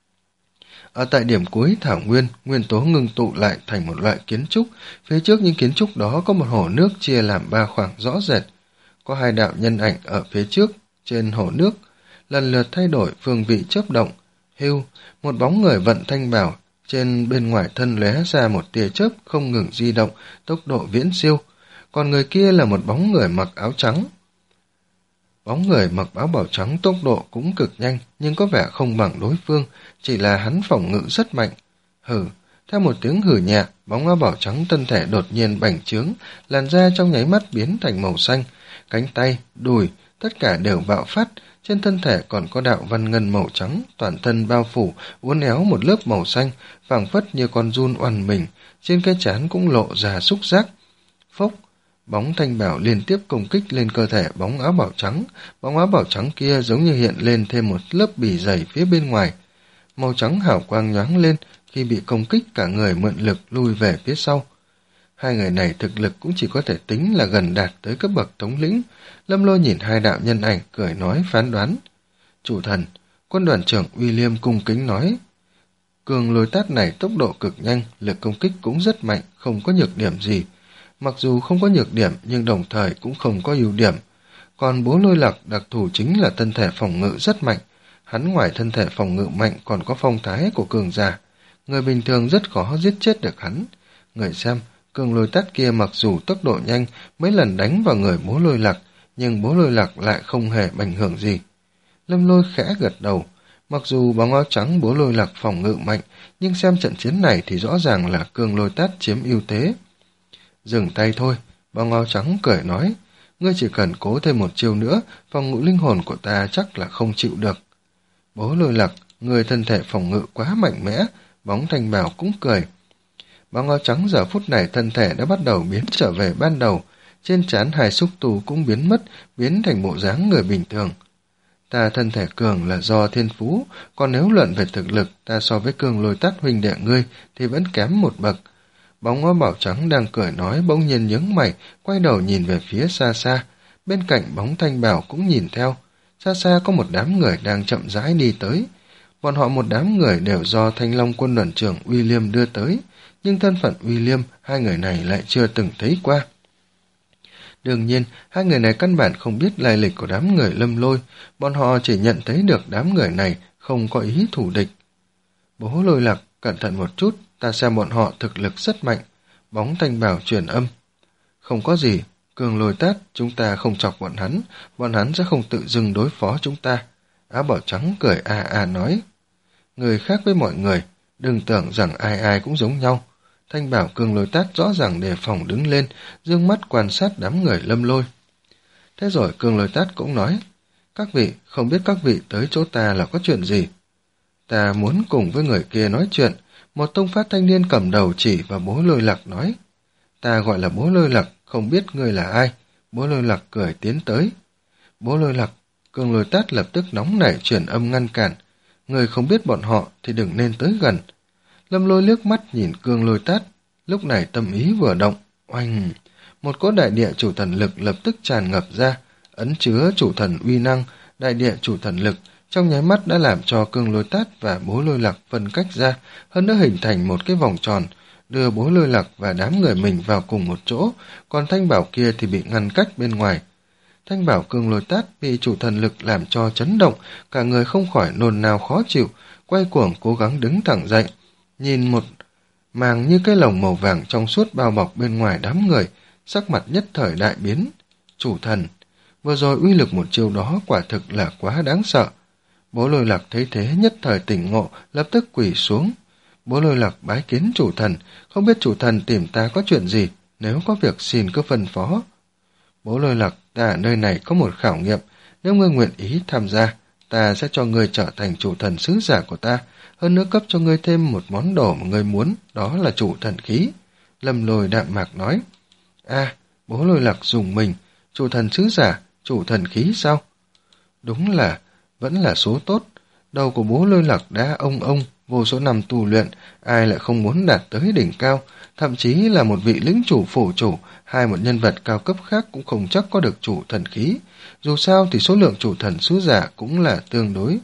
Ở tại điểm cuối thảo nguyên, nguyên tố ngưng tụ lại thành một loại kiến trúc, phía trước những kiến trúc đó có một hồ nước chia làm ba khoảng rõ rệt. Có hai đạo nhân ảnh ở phía trước, trên hồ nước, lần lượt thay đổi phương vị chớp động. Hưu, một bóng người vận thanh bảo, trên bên ngoài thân lóe ra một tia chớp không ngừng di động, tốc độ viễn siêu. Còn người kia là một bóng người mặc áo trắng. Bóng người mặc áo bào trắng tốc độ cũng cực nhanh, nhưng có vẻ không bằng đối phương, chỉ là hắn phòng ngự rất mạnh. Hừ, theo một tiếng hừ nhẹ, bóng áo bào trắng thân thể đột nhiên bành trướng, làn da trong nháy mắt biến thành màu xanh, cánh tay, đùi, tất cả đều bạo phát, trên thân thể còn có đạo văn ngân màu trắng, toàn thân bao phủ, uốn éo một lớp màu xanh, phảng phất như con giun oằn mình, trên cái trán cũng lộ ra xúc giác. Phốc, bóng thanh bảo liên tiếp công kích lên cơ thể bóng áo bảo trắng, bóng áo bảo trắng kia giống như hiện lên thêm một lớp bì dày phía bên ngoài. Màu trắng hào quang nhoáng lên, khi bị công kích cả người mượn lực lui về phía sau. Hai người này thực lực cũng chỉ có thể tính là gần đạt tới cấp bậc thống lĩnh. Lâm Lôi nhìn hai đạo nhân ảnh, cười nói phán đoán. Chủ thần, quân đoàn trưởng William cung kính nói. Cường lôi tát này tốc độ cực nhanh, lực công kích cũng rất mạnh, không có nhược điểm gì. Mặc dù không có nhược điểm nhưng đồng thời cũng không có ưu điểm. Còn bố lôi lạc đặc thù chính là thân thể phòng ngự rất mạnh. Hắn ngoài thân thể phòng ngự mạnh còn có phong thái của cường giả. Người bình thường rất khó giết chết được hắn. Người xem, cường lôi tát kia mặc dù tốc độ nhanh, mấy lần đánh vào người bố lôi lạc, nhưng bố lôi lạc lại không hề ảnh hưởng gì. Lâm Lôi khẽ gật đầu. Mặc dù bóng áo trắng bố lôi lạc phòng ngự mạnh, nhưng xem trận chiến này thì rõ ràng là cường lôi tát chiếm ưu thế. Dừng tay thôi, bóng áo trắng cười nói. Ngươi chỉ cần cố thêm một chiêu nữa, phòng ngự linh hồn của ta chắc là không chịu được. Bố lôi lạc, người thân thể phòng ngự quá mạnh mẽ, bóng thanh bảo cũng cười. Bóng áo trắng giờ phút này thân thể đã bắt đầu biến trở về ban đầu, trên trán hai xúc tu cũng biến mất, biến thành bộ dáng người bình thường. Ta thân thể cường là do thiên phú, còn nếu luận về thực lực, ta so với cường lôi tát huynh đệ ngươi thì vẫn kém một bậc. Bóng áo bảo trắng đang cười nói bỗng nhiên nhướng mày, quay đầu nhìn về phía xa xa, bên cạnh bóng thanh bảo cũng nhìn theo. Xa xa có một đám người đang chậm rãi đi tới. Bọn họ một đám người đều do Thanh Long quân đoàn trưởng William đưa tới, nhưng thân phận William hai người này lại chưa từng thấy qua. Đương nhiên, hai người này căn bản không biết lai lịch của đám người Lâm Lôi, bọn họ chỉ nhận thấy được đám người này không có ý thù địch. Bố lôi lạc, cẩn thận một chút, ta xem bọn họ thực lực rất mạnh. Bóng thanh bảo truyền âm. Không có gì, cường lôi tát, chúng ta không chọc bọn hắn, bọn hắn sẽ không tự dưng đối phó chúng ta. Áo bảo trắng cười à à nói. Người khác với mọi người, đừng tưởng rằng ai ai cũng giống nhau. Thanh bảo cường lôi tát rõ ràng đề phòng đứng lên, dương mắt quan sát đám người Lâm Lôi. Thế rồi cường lôi tát cũng nói, các vị, không biết các vị tới chỗ ta là có chuyện gì? Ta muốn cùng với người kia nói chuyện. Một tông phát thanh niên cầm đầu chỉ vào bố lôi lạc nói, ta gọi là bố lôi lạc, không biết ngươi là ai. Bố lôi lạc cười tiến tới. Bố lôi lạc, cường lôi tát lập tức nóng nảy chuyển âm ngăn cản. Người không biết bọn họ thì đừng nên tới gần. Lâm Lôi liếc mắt nhìn cường lôi tát, lúc này tâm ý vừa động, oanh, một cỗ đại địa chủ thần lực lập tức tràn ngập ra, ấn chứa chủ thần uy năng, đại địa chủ thần lực, trong nháy mắt đã làm cho cường lôi tát và bố lôi lạc phân cách ra, hơn nữa hình thành một cái vòng tròn, đưa bố lôi lạc và đám người mình vào cùng một chỗ, còn thanh bảo kia thì bị ngăn cách bên ngoài. Thanh bảo cường lôi tát bị chủ thần lực làm cho chấn động, cả người không khỏi nôn nao khó chịu, quay cuồng cố gắng đứng thẳng dậy, nhìn một màng như cái lồng màu vàng trong suốt bao bọc bên ngoài đám người, sắc mặt nhất thời đại biến. Chủ thần, vừa rồi uy lực một chiêu đó quả thực là quá đáng sợ. Bố lôi lạc thấy thế nhất thời tỉnh ngộ, lập tức quỳ xuống. Bố lôi lạc bái kiến chủ thần, không biết chủ thần tìm ta có chuyện gì, nếu có việc xin cứ phân phó. Bố lôi lạc, ta ở nơi này có một khảo nghiệm, nếu ngươi nguyện ý tham gia, ta sẽ cho ngươi trở thành chủ thần sứ giả của ta, hơn nữa cấp cho ngươi thêm một món đồ mà ngươi muốn, đó là chủ thần khí. Lâm Lôi đạm mạc nói. A, à, bố lôi lạc dùng mình, chủ thần sứ giả, chủ thần khí sao? Đúng là, vẫn là số tốt. Đầu của bố lôi lạc đã ông ông, vô số năm tu luyện, ai lại không muốn đạt tới đỉnh cao, thậm chí là một vị lĩnh chủ phủ chủ, hai một nhân vật cao cấp khác cũng không chắc có được chủ thần khí. Dù sao thì số lượng chủ thần sứ giả cũng là tương đối.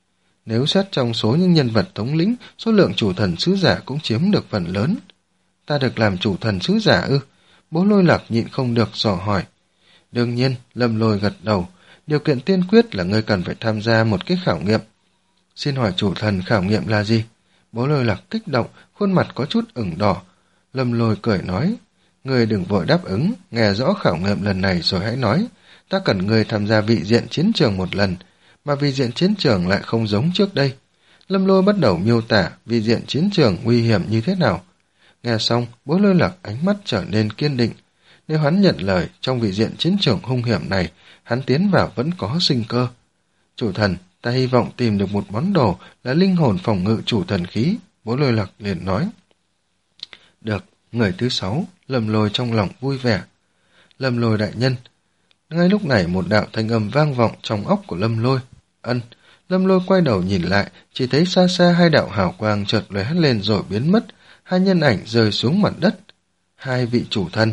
Nếu xét trong số những nhân vật thống lĩnh, số lượng chủ thần sứ giả cũng chiếm được phần lớn. Ta được làm chủ thần sứ giả ư? Bố lôi lạc nhịn không được dò hỏi. Đương nhiên, Lâm Lôi gật đầu. Điều kiện tiên quyết là ngươi cần phải tham gia một cái khảo nghiệm. Xin hỏi chủ thần khảo nghiệm là gì? Bố lôi lạc kích động, khuôn mặt có chút ửng đỏ. Lâm Lôi cười nói, ngươi đừng vội đáp ứng, nghe rõ khảo nghiệm lần này rồi hãy nói. ta cần người tham gia vị diện chiến trường một lần, mà vị diện chiến trường lại không giống trước đây. Lâm Lôi bắt đầu miêu tả vị diện chiến trường nguy hiểm như thế nào. Nghe xong, Bố Lôi Lạc ánh mắt trở nên kiên định. Nếu hắn nhận lời, trong vị diện chiến trường hung hiểm này, hắn tiến vào vẫn có sinh cơ. Chủ thần, ta hy vọng tìm được một món đồ là linh hồn phòng ngự chủ thần khí, Bố Lôi Lạc liền nói. Được, người thứ sáu, Lâm Lôi trong lòng vui vẻ. Lâm Lôi đại nhân. Ngay lúc này một đạo thanh âm vang vọng trong óc của Lâm Lôi. Ân, Lâm Lôi quay đầu nhìn lại, chỉ thấy xa xa hai đạo hào quang chợt lóe lên rồi biến mất, hai nhân ảnh rơi xuống mặt đất. Hai vị chủ thần.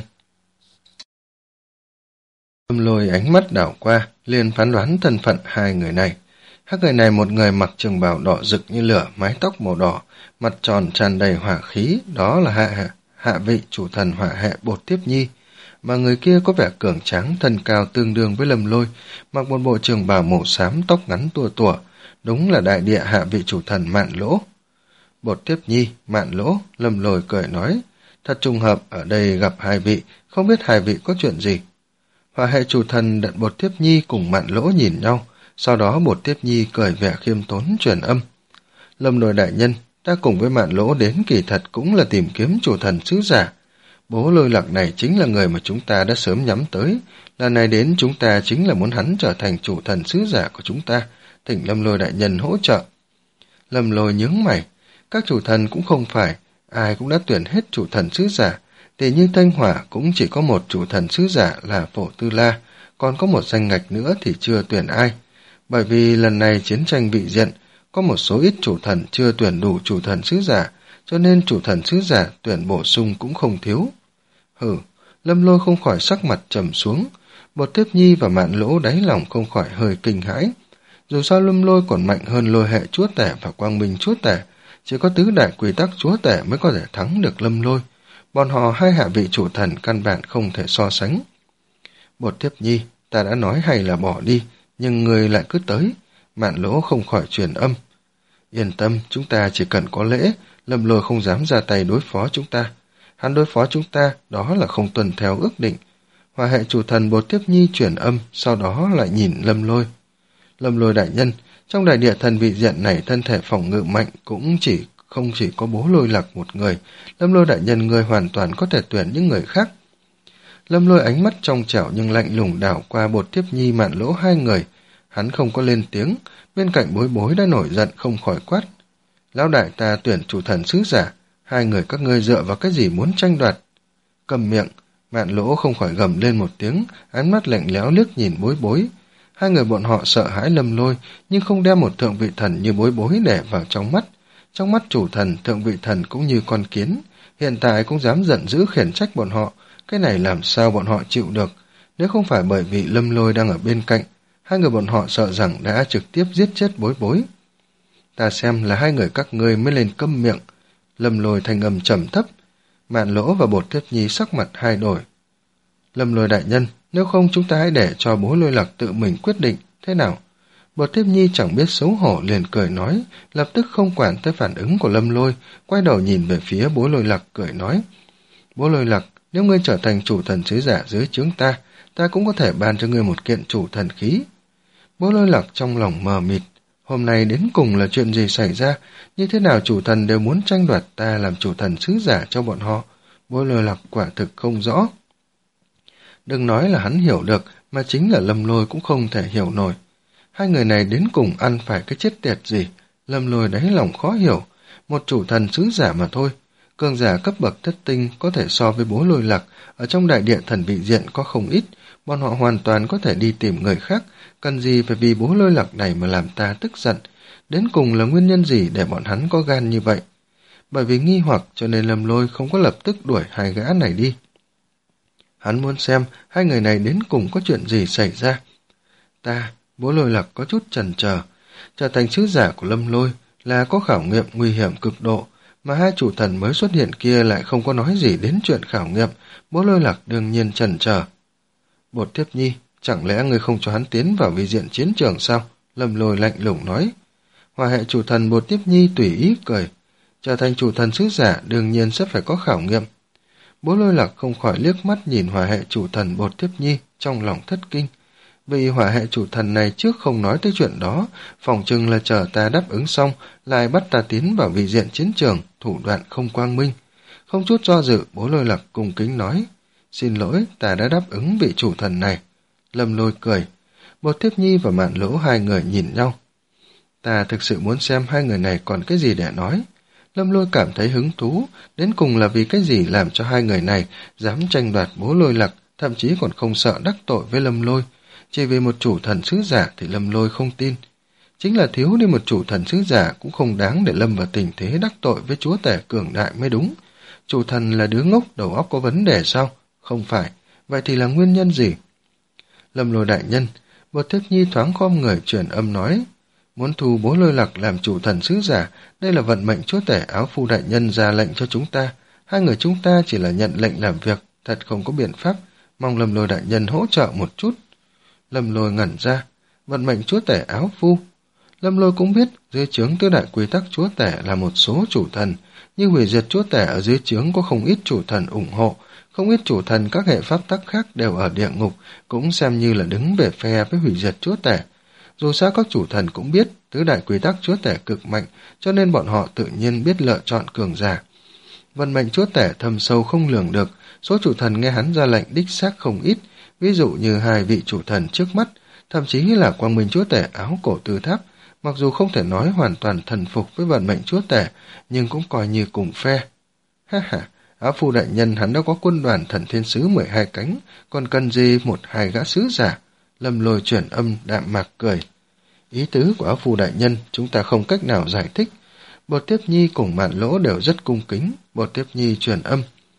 Lâm Lôi ánh mắt đảo qua, liền phán đoán thân phận hai người này. Hai người này một người mặc trường bào đỏ rực như lửa, mái tóc màu đỏ, mặt tròn tràn đầy hỏa khí, đó là hạ, hạ, hạ vị chủ thần hỏa hệ Bột Tiếp Nhi. Mà người kia có vẻ cường tráng, thân cao tương đương với Lâm Lôi, mặc một bộ trường bào màu xám, tóc ngắn tua tủa, đúng là đại địa hạ vị chủ thần Mạn Lỗ. Bột Tiếp Nhi, Mạn Lỗ, Lâm Lôi cười nói, thật trùng hợp ở đây gặp hai vị, không biết hai vị có chuyện gì. Hỏa hệ chủ thần đận Bột Tiếp Nhi cùng Mạn Lỗ nhìn nhau, sau đó Bột Tiếp Nhi cười vẻ khiêm tốn truyền âm. Lâm Lôi đại nhân, ta cùng với Mạn Lỗ đến kỳ thật cũng là tìm kiếm chủ thần sứ giả. Bố Lôi Lạc này chính là người mà chúng ta đã sớm nhắm tới, lần này đến chúng ta chính là muốn hắn trở thành chủ thần sứ giả của chúng ta, thỉnh Lâm Lôi đại nhân hỗ trợ. Lâm Lôi nhướng mày, các chủ thần cũng không phải, ai cũng đã tuyển hết chủ thần sứ giả, thì như Thanh Hỏa cũng chỉ có một chủ thần sứ giả là Phổ Tư La, còn có một danh ngạch nữa thì chưa tuyển ai. Bởi vì lần này chiến tranh vị diện, có một số ít chủ thần chưa tuyển đủ chủ thần sứ giả, cho nên chủ thần sứ giả tuyển bổ sung cũng không thiếu. Hừ, Lâm Lôi không khỏi sắc mặt trầm xuống, Bột Tiếp Nhi và Mạn Lỗ đáy lòng không khỏi hơi kinh hãi. Dù sao Lâm Lôi còn mạnh hơn Lôi hệ chúa tể và Quang Minh chúa tể, chỉ có tứ đại quy tắc chúa tể mới có thể thắng được Lâm Lôi. Bọn họ hai hạ vị chủ thần căn bản không thể so sánh. Bột Tiếp Nhi, ta đã nói hay là bỏ đi, nhưng người lại cứ tới. Mạn Lỗ không khỏi truyền âm. Yên tâm, chúng ta chỉ cần có lễ, Lâm Lôi không dám ra tay đối phó chúng ta. Hắn đối phó chúng ta, đó là không tuân theo ước định. Hỏa hệ chủ thần Bột Tiếp Nhi chuyển âm, sau đó lại nhìn Lâm Lôi. Lâm Lôi đại nhân, trong đại địa thần vị diện này thân thể phòng ngự mạnh cũng chỉ không chỉ có Bố Lôi Lạc một người. Lâm Lôi đại nhân người hoàn toàn có thể tuyển những người khác. Lâm Lôi ánh mắt trong trẻo nhưng lạnh lùng đảo qua Bột Tiếp Nhi Mạn Lỗ hai người. Hắn không có lên tiếng, bên cạnh Bối Bối đã nổi giận không khỏi quát. Lão đại ta tuyển chủ thần sứ giả, hai người các ngươi dựa vào cái gì muốn tranh đoạt? Cầm miệng, Mạn Lỗ không khỏi gầm lên một tiếng, ánh mắt lạnh lẽo liếc nhìn Bối Bối. Hai người bọn họ sợ hãi Lâm Lôi, nhưng không đem một thượng vị thần như Bối Bối để vào trong mắt. Trong mắt chủ thần, thượng vị thần cũng như con kiến, hiện tại cũng dám giận dữ khiển trách bọn họ, cái này làm sao bọn họ chịu được? Nếu không phải bởi vì Lâm Lôi đang ở bên cạnh, hai người bọn họ sợ rằng đã trực tiếp giết chết Bối Bối. Ta xem là hai người các ngươi mới lên câm miệng. Lâm Lôi thanh âm trầm thấp, Mạn Lỗ và Bột Tiếp Nhi sắc mặt hai đổi. Lâm Lôi đại nhân, nếu không chúng ta hãy để cho Bố Lôi Lạc tự mình quyết định, thế nào? Bột Tiếp Nhi chẳng biết xấu hổ liền cười nói, lập tức không quản tới phản ứng của Lâm Lôi, quay đầu nhìn về phía Bố Lôi Lạc cười nói. Bố Lôi Lạc, nếu ngươi trở thành chủ thần sứ giả dưới trướng ta, ta cũng có thể ban cho ngươi một kiện chủ thần khí. Bố Lôi Lạc trong lòng mờ mịt, hôm nay đến cùng là chuyện gì xảy ra, như thế nào chủ thần đều muốn tranh đoạt ta làm chủ thần sứ giả cho bọn họ. Bố Lôi Lạc quả thực không rõ. Đừng nói là hắn hiểu được, mà chính là Lâm Lôi cũng không thể hiểu nổi. Hai người này đến cùng ăn phải cái chết tiệt gì? Lâm Lôi đáy lòng khó hiểu. Một chủ thần sứ giả mà thôi. Cường giả cấp bậc thất tinh có thể so với Bố Lôi Lạc, ở trong đại địa thần vị diện có không ít, bọn họ hoàn toàn có thể đi tìm người khác, cần gì phải vì Bố Lôi Lạc này mà làm ta tức giận. Đến cùng là nguyên nhân gì để bọn hắn có gan như vậy? Bởi vì nghi hoặc cho nên Lâm Lôi không có lập tức đuổi hai gã này đi. Hắn muốn xem hai người này đến cùng có chuyện gì xảy ra. Ta, Bố Lôi Lạc có chút chần chờ, trở thành sứ giả của Lâm Lôi là có khảo nghiệm nguy hiểm cực độ, mà hai chủ thần mới xuất hiện kia lại không có nói gì đến chuyện khảo nghiệm. Bố Lôi Lạc đương nhiên chần chờ. Bột Tiếp Nhi, chẳng lẽ người không cho hắn tiến vào vị diện chiến trường sao? Lâm Lôi lạnh lùng nói. Hỏa hệ chủ thần Bột Tiếp Nhi tùy ý cười. Trở thành chủ thần sứ giả đương nhiên sẽ phải có khảo nghiệm. Bố Lôi Lạc không khỏi liếc mắt nhìn hỏa hệ chủ thần Bột Tiếp Nhi, trong lòng thất kinh. Vị hỏa hệ chủ thần này trước không nói tới chuyện đó, phòng chừng là chờ ta đáp ứng xong, lại bắt ta tiến vào vị diện chiến trường, thủ đoạn không quang minh. Không chút do dự, Bố Lôi Lạc cung kính nói, xin lỗi, ta đã đáp ứng vị chủ thần này. Lâm Lôi cười. Bột Tiếp Nhi và Mạn Lỗ hai người nhìn nhau. Ta thực sự muốn xem hai người này còn cái gì để nói. Lâm Lôi cảm thấy hứng thú, đến cùng là vì cái gì làm cho hai người này dám tranh đoạt Bố Lôi Lạc, thậm chí còn không sợ đắc tội với Lâm Lôi. Chỉ vì một chủ thần sứ giả thì Lâm Lôi không tin. Chính là thiếu đi một chủ thần sứ giả cũng không đáng để lâm vào tình thế đắc tội với chúa tể cường đại mới đúng. Chủ thần là đứa ngốc đầu óc có vấn đề sao? Không phải. Vậy thì là nguyên nhân gì? Lâm Lôi đại nhân, Bột Tiếp Nhi thoáng khom người truyền âm nói, muốn thu Bố Lôi Lạc làm chủ thần sứ giả, đây là vận mệnh chúa tể Áo Phu đại nhân ra lệnh cho chúng ta. Hai người chúng ta chỉ là nhận lệnh làm việc, thật không có biện pháp, mong Lâm Lôi đại nhân hỗ trợ một chút. Lâm Lôi ngẩn ra, vận mệnh chúa tể Áo Phu. Lâm Lôi cũng biết dưới trướng tứ đại quy tắc chúa tể là một số chủ thần, nhưng hủy diệt chúa tể ở dưới trướng có không ít chủ thần ủng hộ, không ít chủ thần các hệ pháp tắc khác đều ở địa ngục, cũng xem như là đứng về phe với hủy diệt chúa tể. Dù sao các chủ thần cũng biết tứ đại quy tắc chúa tể cực mạnh, cho nên bọn họ tự nhiên biết lựa chọn cường giả. Vận mệnh chúa tể thâm sâu không lường được, số chủ thần nghe hắn ra lệnh đích xác không ít, ví dụ như hai vị chủ thần trước mắt, thậm chí là Quang Minh chúa tể Áo Cổ Tư Tháp, mặc dù không thể nói hoàn toàn thần phục với vận mệnh chúa tể, nhưng cũng coi như cùng phe. Ha ha, Áo Phu đại nhân hắn đã có quân đoàn thần thiên sứ mười hai cánh, còn cần gì một hai gã sứ giả? Lâm Lôi chuyển âm đạm mạc cười. Ý tứ của Áo Phu đại nhân chúng ta không cách nào giải thích. Bột Tiếp Nhi cùng Mạn Lỗ đều rất cung kính. Bột Tiếp Nhi truyền âm.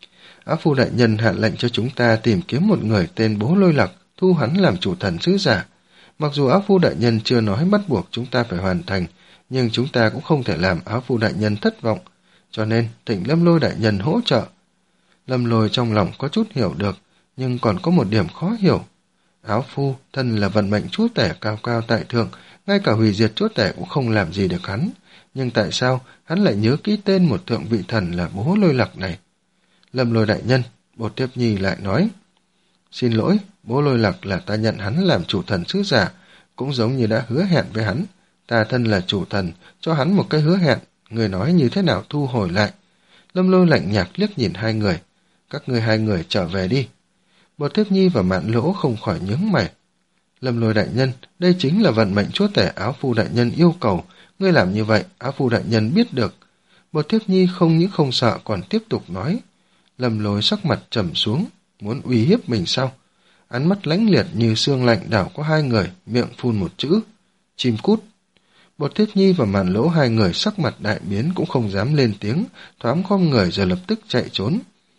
Áo Phu đại nhân hạ lệnh cho chúng ta tìm kiếm một người tên Bố Lôi Lạc, thu hắn làm chủ thần sứ giả. Mặc dù Áo Phu đại nhân chưa nói bắt buộc chúng ta phải hoàn thành, nhưng chúng ta cũng không thể làm Áo Phu đại nhân thất vọng, cho nên thỉnh Lâm Lôi đại nhân hỗ trợ. Lâm Lôi trong lòng có chút hiểu được, nhưng còn có một điểm khó hiểu. Áo Phu thân là vận mệnh chúa tể cao cao tại thượng, ngay cả hủy diệt chúa tể cũng không làm gì được hắn, nhưng tại sao hắn lại nhớ kỹ tên một thượng vị thần là Bố Lôi Lạc này? Lâm Lôi đại nhân, Bột Tiếp Nhi lại nói, xin lỗi, Bố Lôi Lạc là ta nhận hắn làm chủ thần sứ giả, cũng giống như đã hứa hẹn với hắn. Ta thân là chủ thần, cho hắn một cái hứa hẹn, người nói như thế nào thu hồi lại. Lâm Lôi lạnh nhạt liếc nhìn hai người, các ngươi hai người trở về đi. Bột Tiếp Nhi và Mạn Lỗ không khỏi nhướng mày. Lâm Lôi đại nhân, đây chính là vận mệnh chúa tể Áo Phu đại nhân yêu cầu, ngươi làm như vậy Áo Phu đại nhân biết được. Bột Tiếp Nhi không những không sợ còn tiếp tục nói. Lâm Lôi sắc mặt trầm xuống, muốn uy hiếp mình sao? Ánh mắt lãnh liệt như xương lạnh đảo qua hai người, miệng phun một chữ, chim cút. Bột Tiếp Nhi và Mạn Lỗ hai người sắc mặt đại biến cũng không dám lên tiếng, thoáng khom người rồi lập tức chạy trốn.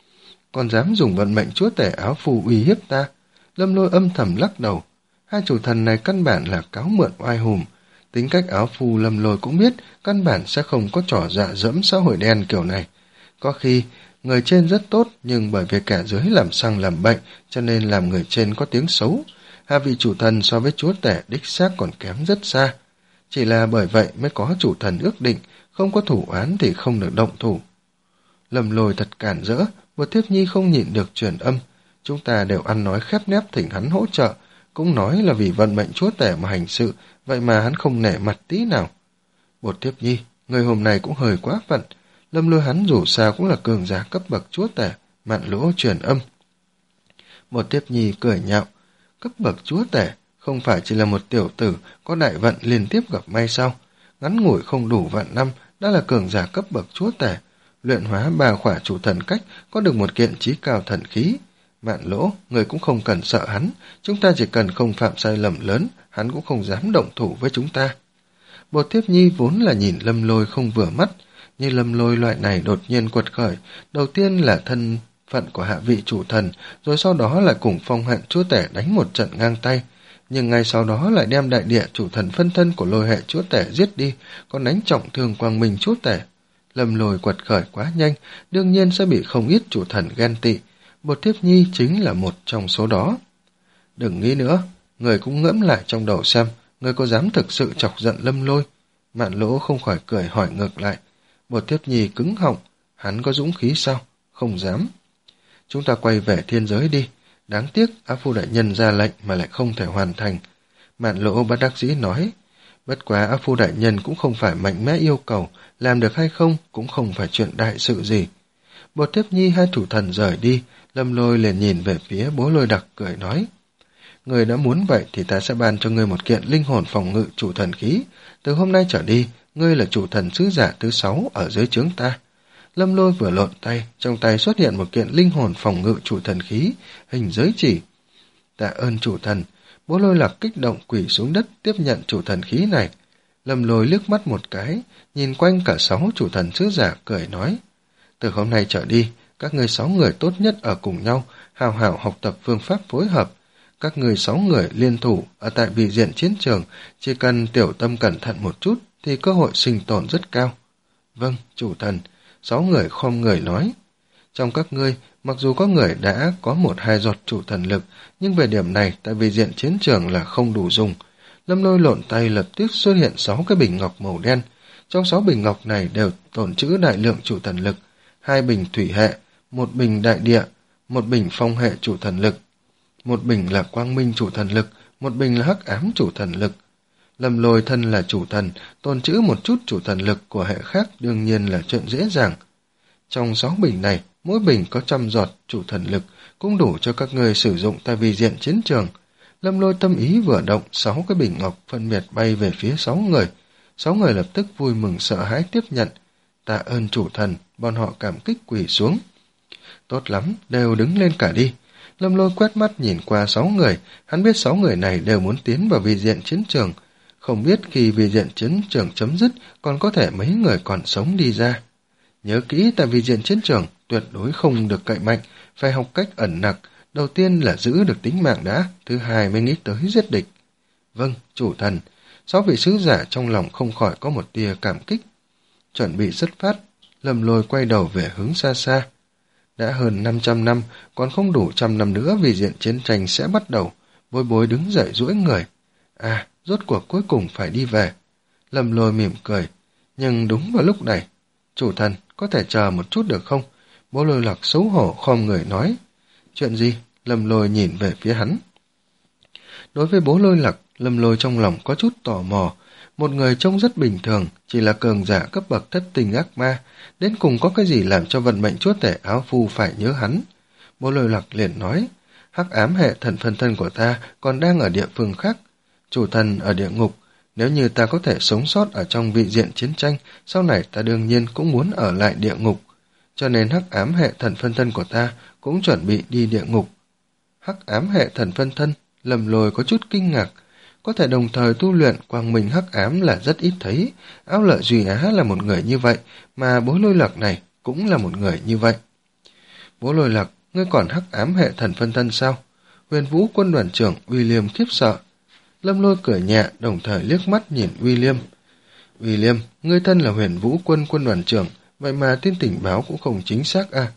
Còn dám dùng vận mệnh chúa tể Áo Phu uy hiếp ta? Lâm Lôi âm thầm lắc đầu. Hai chủ thần này căn bản là cáo mượn oai hùm. Tính cách Áo Phu Lâm Lôi cũng biết căn bản sẽ không có trò dạ dẫm xã hội đen kiểu này. Có khi người trên rất tốt, nhưng bởi vì kẻ dưới làm xăng làm bệnh, cho nên làm người trên có tiếng xấu. Hai vị chủ thần so với chúa tể đích xác còn kém rất xa. Chỉ là bởi vậy mới có chủ thần ước định, không có thủ án thì không được động thủ. Lâm Lôi thật cản rỡ, Bột Tiếp Nhi không nhịn được truyền âm. Chúng ta đều ăn nói khép nép thỉnh hắn hỗ trợ, cũng nói là vì vận mệnh chúa tể mà hành sự, vậy mà hắn không nể mặt tí nào. Bột Tiếp Nhi, người hôm nay cũng hơi quá phận. Lâm Lôi hắn dù sao cũng là cường giả cấp bậc chúa tể. Mạn Lỗ truyền âm. Bột Tiếp Nhi cười nhạo. Cấp bậc chúa tể không phải chỉ là một tiểu tử có đại vận liên tiếp gặp may sao? Ngắn ngủi không đủ vạn năm đã là cường giả cấp bậc chúa tể, luyện hóa ba khỏa chủ thần cách, có được một kiện trí cao thần khí. Mạn Lỗ, người cũng không cần sợ hắn, chúng ta chỉ cần không phạm sai lầm lớn, hắn cũng không dám động thủ với chúng ta. Bột Tiếp Nhi vốn là nhìn Lâm Lôi không vừa mắt, như Lâm Lôi loại này đột nhiên quật khởi, đầu tiên là thân phận của hạ vị chủ thần, rồi sau đó lại cùng phong hạn chúa tể đánh một trận ngang tay, nhưng ngay sau đó lại đem đại địa chủ thần phân thân của Lôi hệ chúa tể giết đi, còn đánh trọng thương Quang Minh chúa tể. Lâm Lôi quật khởi quá nhanh, đương nhiên sẽ bị không ít chủ thần ghen tị. Bột Tiếp Nhi chính là một trong số đó. Đừng nghĩ nữa, người cũng ngẫm lại trong đầu xem, người có dám thực sự chọc giận Lâm Lôi? Mạn Lỗ không khỏi cười hỏi ngược lại. Bột Tiếp Nhi cứng họng, hắn có dũng khí sao? Không dám. Chúng ta quay về thiên giới đi, Đáng tiếc Áp Phu đại nhân ra lệnh mà lại không thể hoàn thành. Mạn Lỗ bất đắc dĩ nói, bất quá Áp Phu đại nhân cũng không phải mạnh mẽ yêu cầu, làm được hay không cũng không phải chuyện đại sự gì. Bột Tiếp Nhi hai chủ thần rời đi, Lâm Lôi liền nhìn về phía Bố Lôi Đặc cười nói, người đã muốn vậy thì ta sẽ ban cho ngươi một kiện linh hồn phòng ngự chủ thần khí. Từ hôm nay trở đi, ngươi là chủ thần sứ giả thứ sáu ở dưới trướng ta. Lâm Lôi vừa lộn tay, trong tay xuất hiện một kiện linh hồn phòng ngự chủ thần khí, hình giới chỉ. Tạ ơn chủ thần. Bố Lôi Lạc kích động quỳ xuống đất tiếp nhận chủ thần khí này. Lâm Lôi liếc mắt một cái, nhìn quanh cả sáu chủ thần sứ giả cười nói, từ hôm nay trở đi, các ngươi sáu người tốt nhất ở cùng nhau, hào hào học tập phương pháp phối hợp. Các người sáu người liên thủ ở tại vị diện chiến trường, chỉ cần tiểu tâm cẩn thận một chút thì cơ hội sinh tồn rất cao. Vâng, chủ thần. Sáu người khom người nói. Trong các ngươi, mặc dù có người đã có một hai giọt chủ thần lực, nhưng về điểm này tại vị diện chiến trường là không đủ dùng. Lâm Lôi lộn tay lập tức xuất hiện sáu cái bình ngọc màu đen. Trong sáu bình ngọc này đều tồn trữ đại lượng chủ thần lực, hai bình thủy hệ, một bình đại địa, một bình phong hệ chủ thần lực. Một bình là quang minh chủ thần lực, một bình là hắc ám chủ thần lực. Lâm Lôi thân là chủ thần, tồn trữ một chút chủ thần lực của hệ khác đương nhiên là chuyện dễ dàng. Trong sáu bình này, mỗi bình có trăm giọt chủ thần lực, cũng đủ cho các người sử dụng tại vị diện chiến trường. Lâm Lôi tâm ý vừa động, sáu cái bình ngọc phân biệt bay về phía sáu người. Sáu người lập tức vui mừng sợ hãi tiếp nhận. Tạ ơn chủ thần, bọn họ cảm kích quỳ xuống. Tốt lắm, đều đứng lên cả đi. Lâm Lôi quét mắt nhìn qua sáu người, hắn biết sáu người này đều muốn tiến vào vị diện chiến trường. Không biết khi vị diện chiến trường chấm dứt, còn có thể mấy người còn sống đi ra. Nhớ kỹ tại vị diện chiến trường, tuyệt đối không được cậy mạnh, phải học cách ẩn nặc. Đầu tiên là giữ được tính mạng đã, thứ hai mới nghĩ tới giết địch. Vâng, chủ thần. Sáu vị sứ giả trong lòng không khỏi có một tia cảm kích. Chuẩn bị xuất phát, Lâm Lôi quay đầu về hướng xa xa. Đã hơn năm trăm năm, còn không đủ trăm năm nữa vì diện chiến tranh sẽ bắt đầu. Bối Bối đứng dậy duỗi người. À, rốt cuộc cuối cùng phải đi về. Lâm Lôi mỉm cười. Nhưng đúng vào lúc này, chủ thần, có thể chờ một chút được không? Bố Lôi Lạc xấu hổ khom người nói. Chuyện gì? Lâm Lôi nhìn về phía hắn. Đối với Bố Lôi Lạc, Lâm Lôi trong lòng có chút tò mò. Một người trông rất bình thường, chỉ là cường giả cấp bậc thất tình ác ma, đến cùng có cái gì làm cho vận mệnh chúa tể áo phu phải nhớ hắn. Bố Lôi Lạc liền nói, hắc ám hệ thần phân thân của ta còn đang ở địa phương khác, chủ thần ở địa ngục. Nếu như ta có thể sống sót ở trong vị diện chiến tranh, sau này ta đương nhiên cũng muốn ở lại địa ngục. Cho nên hắc ám hệ thần phân thân của ta cũng chuẩn bị đi địa ngục. Hắc ám hệ thần phân thân, Lâm Lôi có chút kinh ngạc. Có thể đồng thời tu luyện quang minh hắc ám là rất ít thấy. Áo Lợi Duy Á là một người như vậy, mà Bố Lôi Lạc này cũng là một người như vậy. Bố Lôi Lạc, ngươi còn hắc ám hệ thần phân thân sao? Huyền Vũ quân đoàn trưởng William khiếp sợ. Lâm Lôi cười nhẹ, đồng thời liếc mắt nhìn William. William, ngươi thân là Huyền Vũ quân quân đoàn trưởng, vậy mà tin tình báo cũng không chính xác à?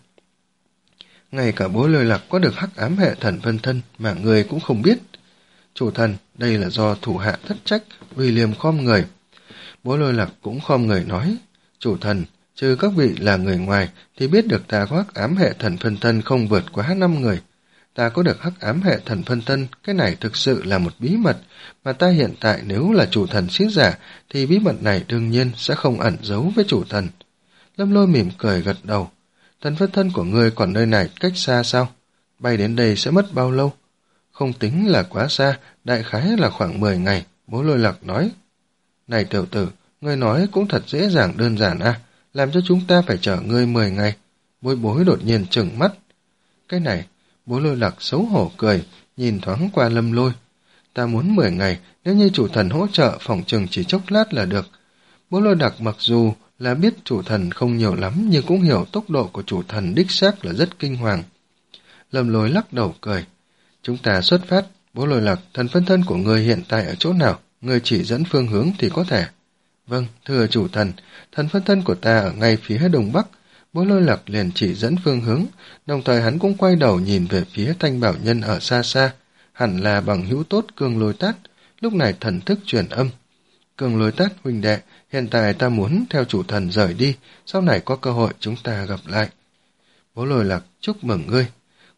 Ngay cả Bố Lôi Lạc có được hắc ám hệ thần phân thân mà ngươi cũng không biết. Chủ thần, đây là do thủ hạ thất trách. William khom người. Bố Lôi Lạc cũng khom người nói, chủ thần, trừ các vị là người ngoài thì biết được ta có hắc ám hệ thần phân thân không vượt quá năm người. Ta có được hắc ám hệ thần phân thân, cái này thực sự là một bí mật, mà ta hiện tại nếu là chủ thần sứ giả thì bí mật này đương nhiên sẽ không ẩn giấu với chủ thần. Lâm Lôi mỉm cười gật đầu. Thần phân thân của ngươi còn nơi này cách xa sao? Bay đến đây sẽ mất bao lâu? Không tính là quá xa, đại khái là khoảng mười ngày, Bố Lôi Lạc nói. Này tiểu tử, ngươi nói cũng thật dễ dàng đơn giản à, làm cho chúng ta phải chờ ngươi mười ngày. Bối Bối đột nhiên trừng mắt. Cái này, Bố Lôi Lạc xấu hổ cười, nhìn thoáng qua Lâm Lôi. Ta muốn mười ngày, nếu như chủ thần hỗ trợ phòng chừng chỉ chốc lát là được. Bố Lôi Lạc mặc dù là biết chủ thần không nhiều lắm, nhưng cũng hiểu tốc độ của chủ thần đích xác là rất kinh hoàng. Lâm Lôi lắc đầu cười. Chúng ta xuất phát. Bố Lôi Lạc, thần phân thân của ngươi hiện tại ở chỗ nào? Ngươi chỉ dẫn phương hướng thì có thể. Vâng, thưa chủ thần, thần phân thân của ta ở ngay phía đông bắc. Bố Lôi Lạc liền chỉ dẫn phương hướng, đồng thời hắn cũng quay đầu nhìn về phía Thanh Bảo Nhân ở xa xa, hẳn là bằng hữu tốt Cương Lôi Tát. Lúc này thần thức truyền âm. Cương Lôi Tát huynh đệ, hiện tại ta muốn theo chủ thần rời đi, sau này có cơ hội chúng ta gặp lại. Bố Lôi Lạc, chúc mừng ngươi.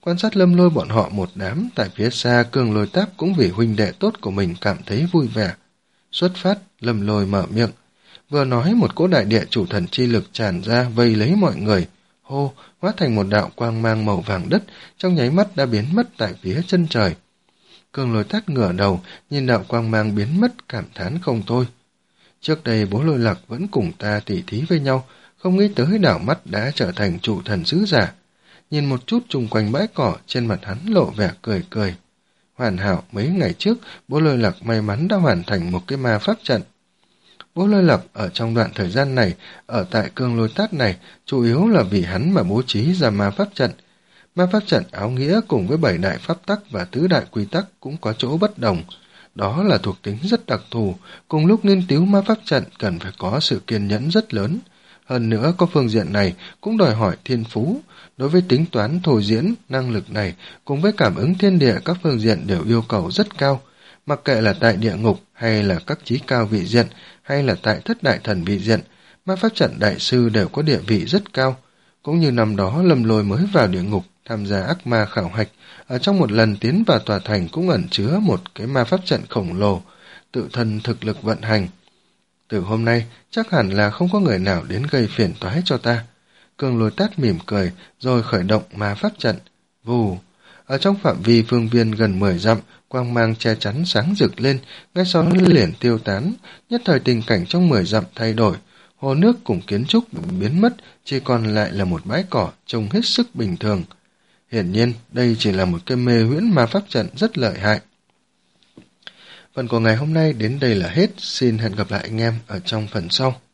Quan sát Lâm Lôi bọn họ một đám, tại phía xa Cường Lôi Táp cũng vì huynh đệ tốt của mình cảm thấy vui vẻ. Xuất phát, Lâm Lôi mở miệng. Vừa nói một cỗ đại địa chủ thần chi lực tràn ra vây lấy mọi người. Hô, hóa thành một đạo quang mang màu vàng đất, trong nháy mắt đã biến mất tại phía chân trời. Cường Lôi Tát ngửa đầu, nhìn đạo quang mang biến mất cảm thán không thôi. Trước đây Bố Lôi Lạc vẫn cùng ta tỉ thí với nhau, không nghĩ tới đảo mắt đã trở thành chủ thần sứ giả. Nhìn một chút chung quanh bãi cỏ, trên mặt hắn lộ vẻ cười cười. Hoàn hảo, mấy ngày trước, Bố Lôi Lạc may mắn đã hoàn thành một cái ma pháp trận. Bố Lôi Lạc ở trong đoạn thời gian này, ở tại Cường Lôi Tát này, chủ yếu là vì hắn mà bố trí ra ma pháp trận. Ma pháp trận áo nghĩa cùng với bảy đại pháp tắc và tứ đại quy tắc cũng có chỗ bất đồng. Đó là thuộc tính rất đặc thù, cùng lúc nghiên cứu ma pháp trận cần phải có sự kiên nhẫn rất lớn. Hơn nữa có phương diện này cũng đòi hỏi thiên phú. Đối với tính toán thôi diễn, năng lực này cùng với cảm ứng thiên địa các phương diện đều yêu cầu rất cao. Mặc kệ là tại địa ngục hay là các chí cao vị diện hay là tại thất đại thần vị diện, ma pháp trận đại sư đều có địa vị rất cao. Cũng như năm đó Lâm Lôi mới vào địa ngục tham gia ác ma khảo hạch, ở trong một lần tiến vào tòa thành cũng ẩn chứa một cái ma pháp trận khổng lồ, tự thân thực lực vận hành. Từ hôm nay, chắc hẳn là không có người nào đến gây phiền toái cho ta. Cường Lôi Tát mỉm cười, rồi khởi động ma pháp trận. Vù! Ở trong phạm vi phương viên gần mười dặm, quang mang che chắn sáng rực lên, ngay sau đó liền tiêu tán, nhất thời tình cảnh trong mười dặm thay đổi. Hồ nước cùng kiến trúc biến mất, chỉ còn lại là một bãi cỏ trông hết sức bình thường. Hiển nhiên, đây chỉ là một cái mê huyễn ma pháp trận rất lợi hại. Phần của ngày hôm nay đến đây là hết. Xin hẹn gặp lại anh em ở trong phần sau.